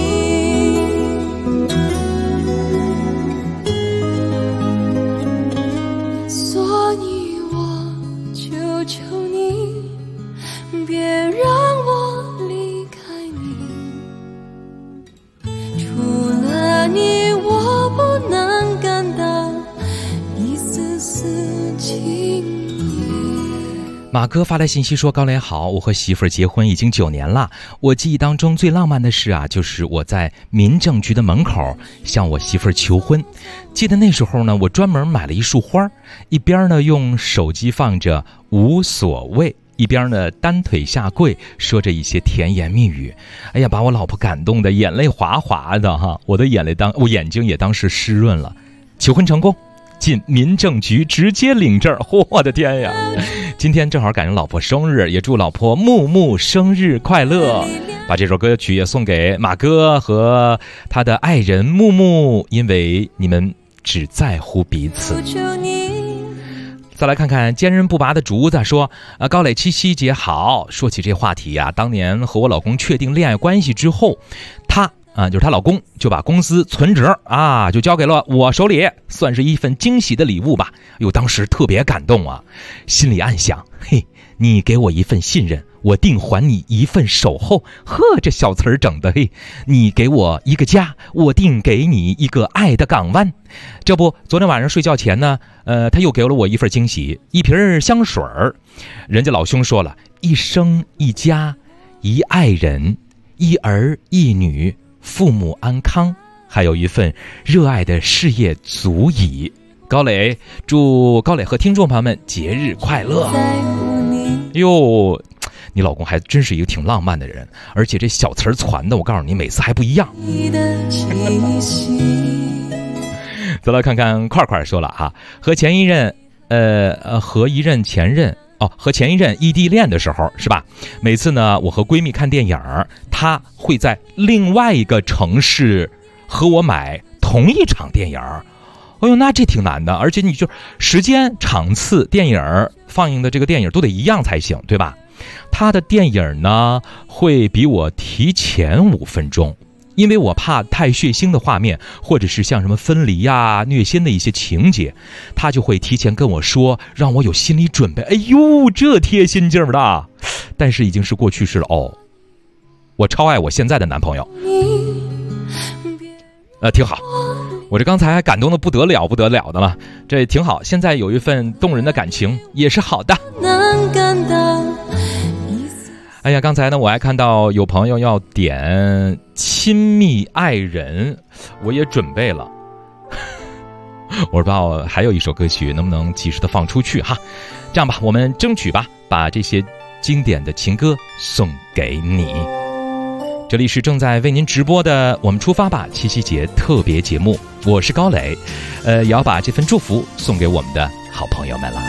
马哥发来信息说，高磊好，我和媳妇儿结婚已经9年了，我记忆当中最浪漫的事就是我在民政局的门口向我媳妇儿求婚。记得那时候呢，我专门买了一束花，一边呢用手机放着无所谓，一边呢单腿下跪，说着一些甜言蜜语。哎呀，把我老婆感动的眼泪哗哗的哈，我眼睛也当时湿润了。求婚成功，进民政局直接领证，我的天呀！今天正好赶上老婆生日，也祝老婆木木生日快乐。把这首歌曲也送给马哥和他的爱人木木，因为你们只在乎彼此。再来看看坚韧不拔的竹子说，高磊七夕节好。说起这话题呀，当年和我老公确定恋爱关系之后，就是她老公就把公司存折就交给了我手里，算是一份惊喜的礼物吧。当时特别感动啊，心里暗想，嘿，你给我一份信任，我定还你一份守候。这小词儿整的，嘿，你给我一个家，我定给你一个爱的港湾。这不，昨天晚上睡觉前呢，他又给了我一份惊喜，一瓶香水儿。人家老兄说了，一生一家一爱人，一儿一女，父母安康，还有一份热爱的事业足矣。高磊，祝高磊和听众朋友们节日快乐。哟，你老公还真是一个挺浪漫的人，而且这小词儿传的，我告诉你，每次还不一样。再来看看块块说了和前一任异地恋的时候是吧？每次呢，我和闺蜜看电影，她会在另外一个城市和我买同一场电影。那这挺难的，而且你就时间、场次、电影放映的这个电影都得一样才行，对吧？她的电影呢会比我提前5分钟。因为我怕太血腥的画面，或者是像什么分离虐心的一些情节，他就会提前跟我说，让我有心理准备。这贴心劲儿的，但是已经是过去式了我超爱我现在的男朋友，挺好。我这刚才还感动的不得了的了，这挺好。现在有一份动人的感情也是好的。刚才呢我还看到有朋友要点亲密爱人，我也准备了。我不知道还有一首歌曲能不能及时的放出去哈。这样吧，我们争取吧，把这些经典的情歌送给你。这里是正在为您直播的我们出发吧七夕节特别节目，我是高磊，也要把这份祝福送给我们的好朋友们了。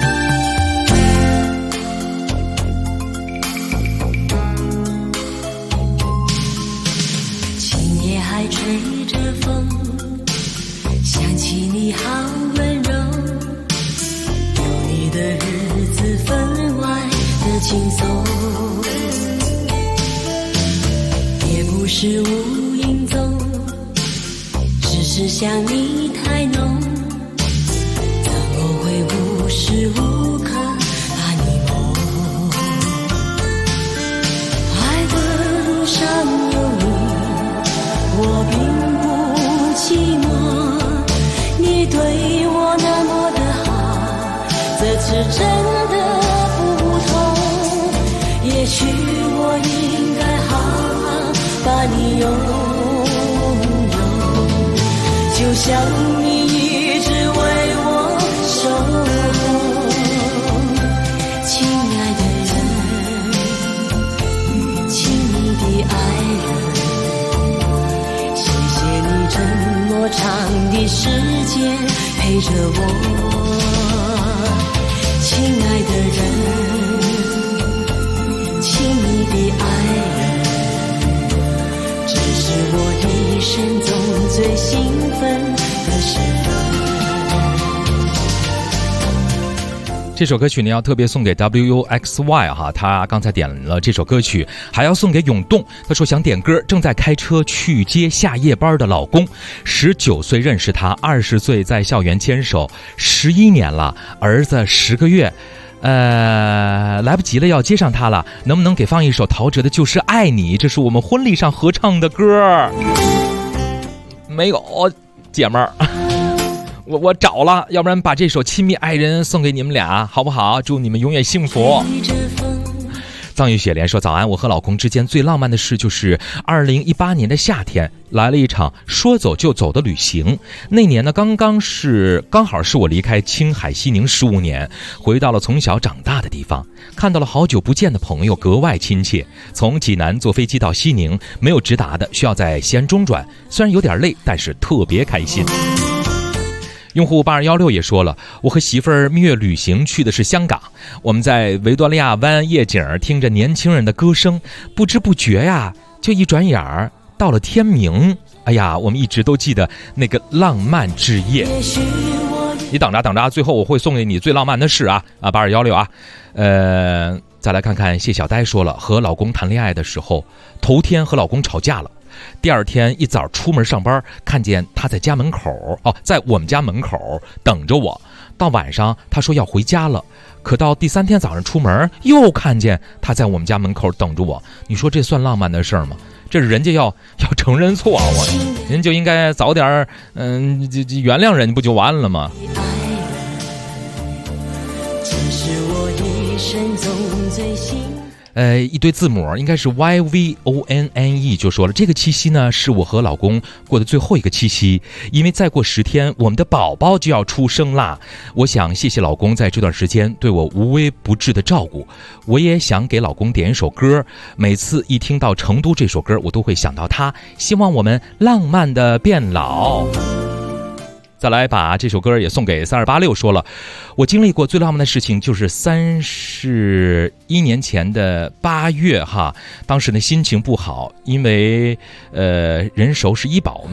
还吹着风，想起你好温柔，有你的日子分外的轻松，也不是无影踪，只是想你太浓，怎么会无时无刻把你梦？爱的路上有你，我并不寂寞，你对我那么的好，这次真的不同，也许我应该好好把你拥有，就像你一直为我守候。亲爱的人，亲密的爱人，这么长的时间陪着我，亲爱的人，亲密的爱人，这是我一生中最兴奋的时分。 这首歌曲呢要特别送给 WUXY 哈，他刚才点了这首歌曲，还要送给永动。他说想点歌，正在开车去接下夜班的老公，19岁认识他，20岁在校园牵手，11年了，儿子10个月，来不及了，要接上他了，能不能给放一首陶喆的《就是爱你》？这是我们婚礼上合唱的歌。没有，姐们儿。我找了，要不然把这首《亲密爱人》送给你们俩，好不好？祝你们永远幸福。藏雨雪莲说：早安，我和老公之间最浪漫的事就是2018年的夏天来了一场说走就走的旅行。那年呢，刚好是我离开青海西宁15年，回到了从小长大的地方，看到了好久不见的朋友，格外亲切。从济南坐飞机到西宁，没有直达的，需要在西安中转，虽然有点累，但是特别开心。用户8216也说了，我和媳妇儿蜜月旅行去的是香港，我们在维多利亚湾夜景，听着年轻人的歌声，不知不觉呀，就一转眼到了天明。 哎呀，我们一直都记得那个浪漫之夜。你等着，最后我会送给你最浪漫的事啊！8216啊，再来看看谢小呆说了，和老公谈恋爱的时候，头天和老公吵架了，第二天一早出门上班，看见他在家门口在我们家门口等着我。到晚上他说要回家了，可到第3天早上出门又看见他在我们家门口等着我。你说这算浪漫的事儿吗？这是人家要承认错误，人就应该早点原谅人不就完了吗？一堆字母应该是 YVONNE 就说了，这个七夕呢是我和老公过的最后一个七夕，因为再过10天我们的宝宝就要出生啦。我想谢谢老公在这段时间对我无微不至的照顾，我也想给老公点一首歌，每次一听到成都这首歌我都会想到他，希望我们浪漫的变老。再来把这首歌也送给3286，说了，我经历过最浪漫的事情就是31年前的8月哈，当时的心情不好，因为人手是医保，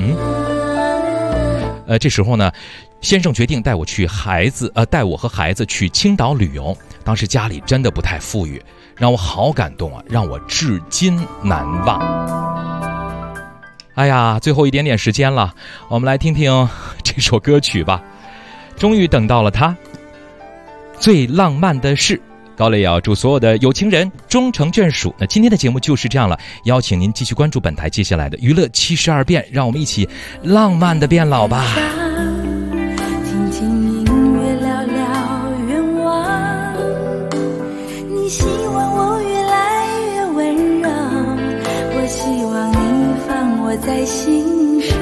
这时候呢，先生决定带我和孩子去青岛旅游，当时家里真的不太富裕，让我好感动啊，让我至今难忘。哎呀，最后一点点时间了，我们来听听这首歌曲吧。终于等到了它，最浪漫的事。高磊要祝所有的有情人终成眷属。那今天的节目就是这样了，邀请您继续关注本台接下来的娱乐72变，让我们一起浪漫的变老吧。 听听音乐，聊聊愿望，你希望我越来越温柔，我希望你放我在心上。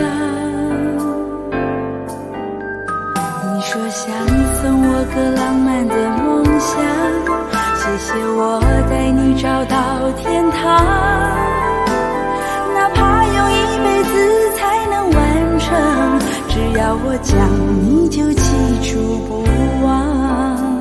你说想送我个浪漫的梦想，谢谢我带你找到天堂，哪怕用一辈子才能完成，只要我讲你就记住不忘。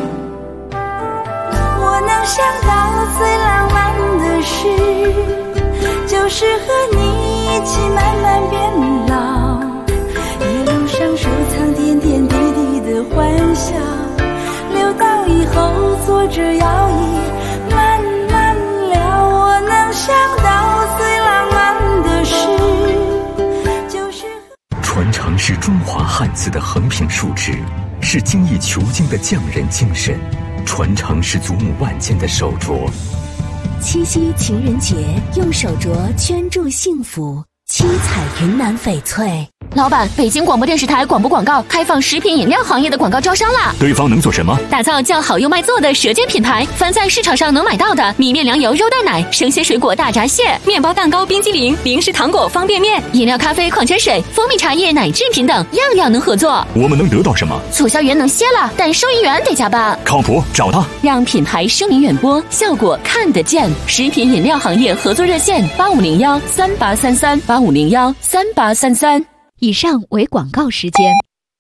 我能想到最浪漫的事，就是和你一起慢慢变老，一路上收藏点点滴滴的欢笑，留到以后坐着摇椅慢慢聊。我能想到最浪漫的事，就是传承是中华汉字的横平竖直，是精益求精的匠人精神，传承是祖母万千的手镯。 七夕情人节，用手镯圈住幸福，七彩云南翡翠。 老板，北京广播电视台广播广告开放食品饮料行业的广告招商啦！ 对方能做什么？ 打造叫好又卖座的舌尖品牌，凡在市场上能买到的米面粮油肉蛋奶、生鲜水果大闸蟹、面包蛋糕冰激凌、零食糖果方便面、饮料咖啡矿泉水、蜂蜜茶叶奶制品等，样样能合作。 我们能得到什么？ 促销员能歇了，但收银员得加班。 靠谱，找他， 让品牌声名远播，效果看得见。食品饮料行业合作热线8501383385013833。 以上为广告时间。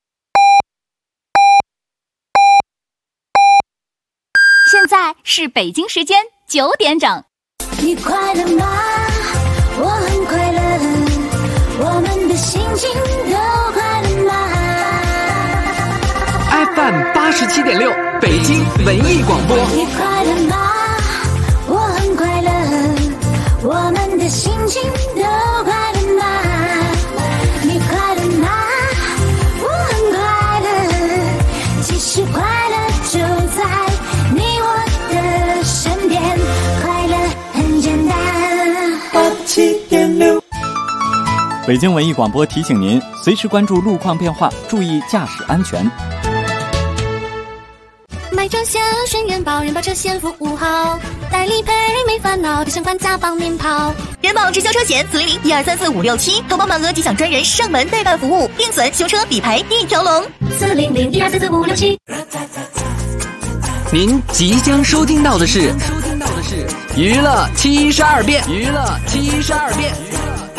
现在是北京时间9点整。 你快乐吗？我很快乐，我们的心情都快乐吗？ FM 87.6北京文艺广播。 你快乐吗？我很快乐，我们的心情都快乐吗？你快乐吗？我很快乐，其实快乐就在你我的身边，快乐很简单。87.6 北京文艺广播提醒您，随时关注路况变化，注意驾驶安全。 买车险选人保，人保车险服务好，代理赔没烦恼，别想管家帮您跑。人保直销车险400-1234-567，投保满额即享专人上门代办服务，定损、修车、理赔一条龙。400-1234-567。 您即将收听到的是娱乐72变。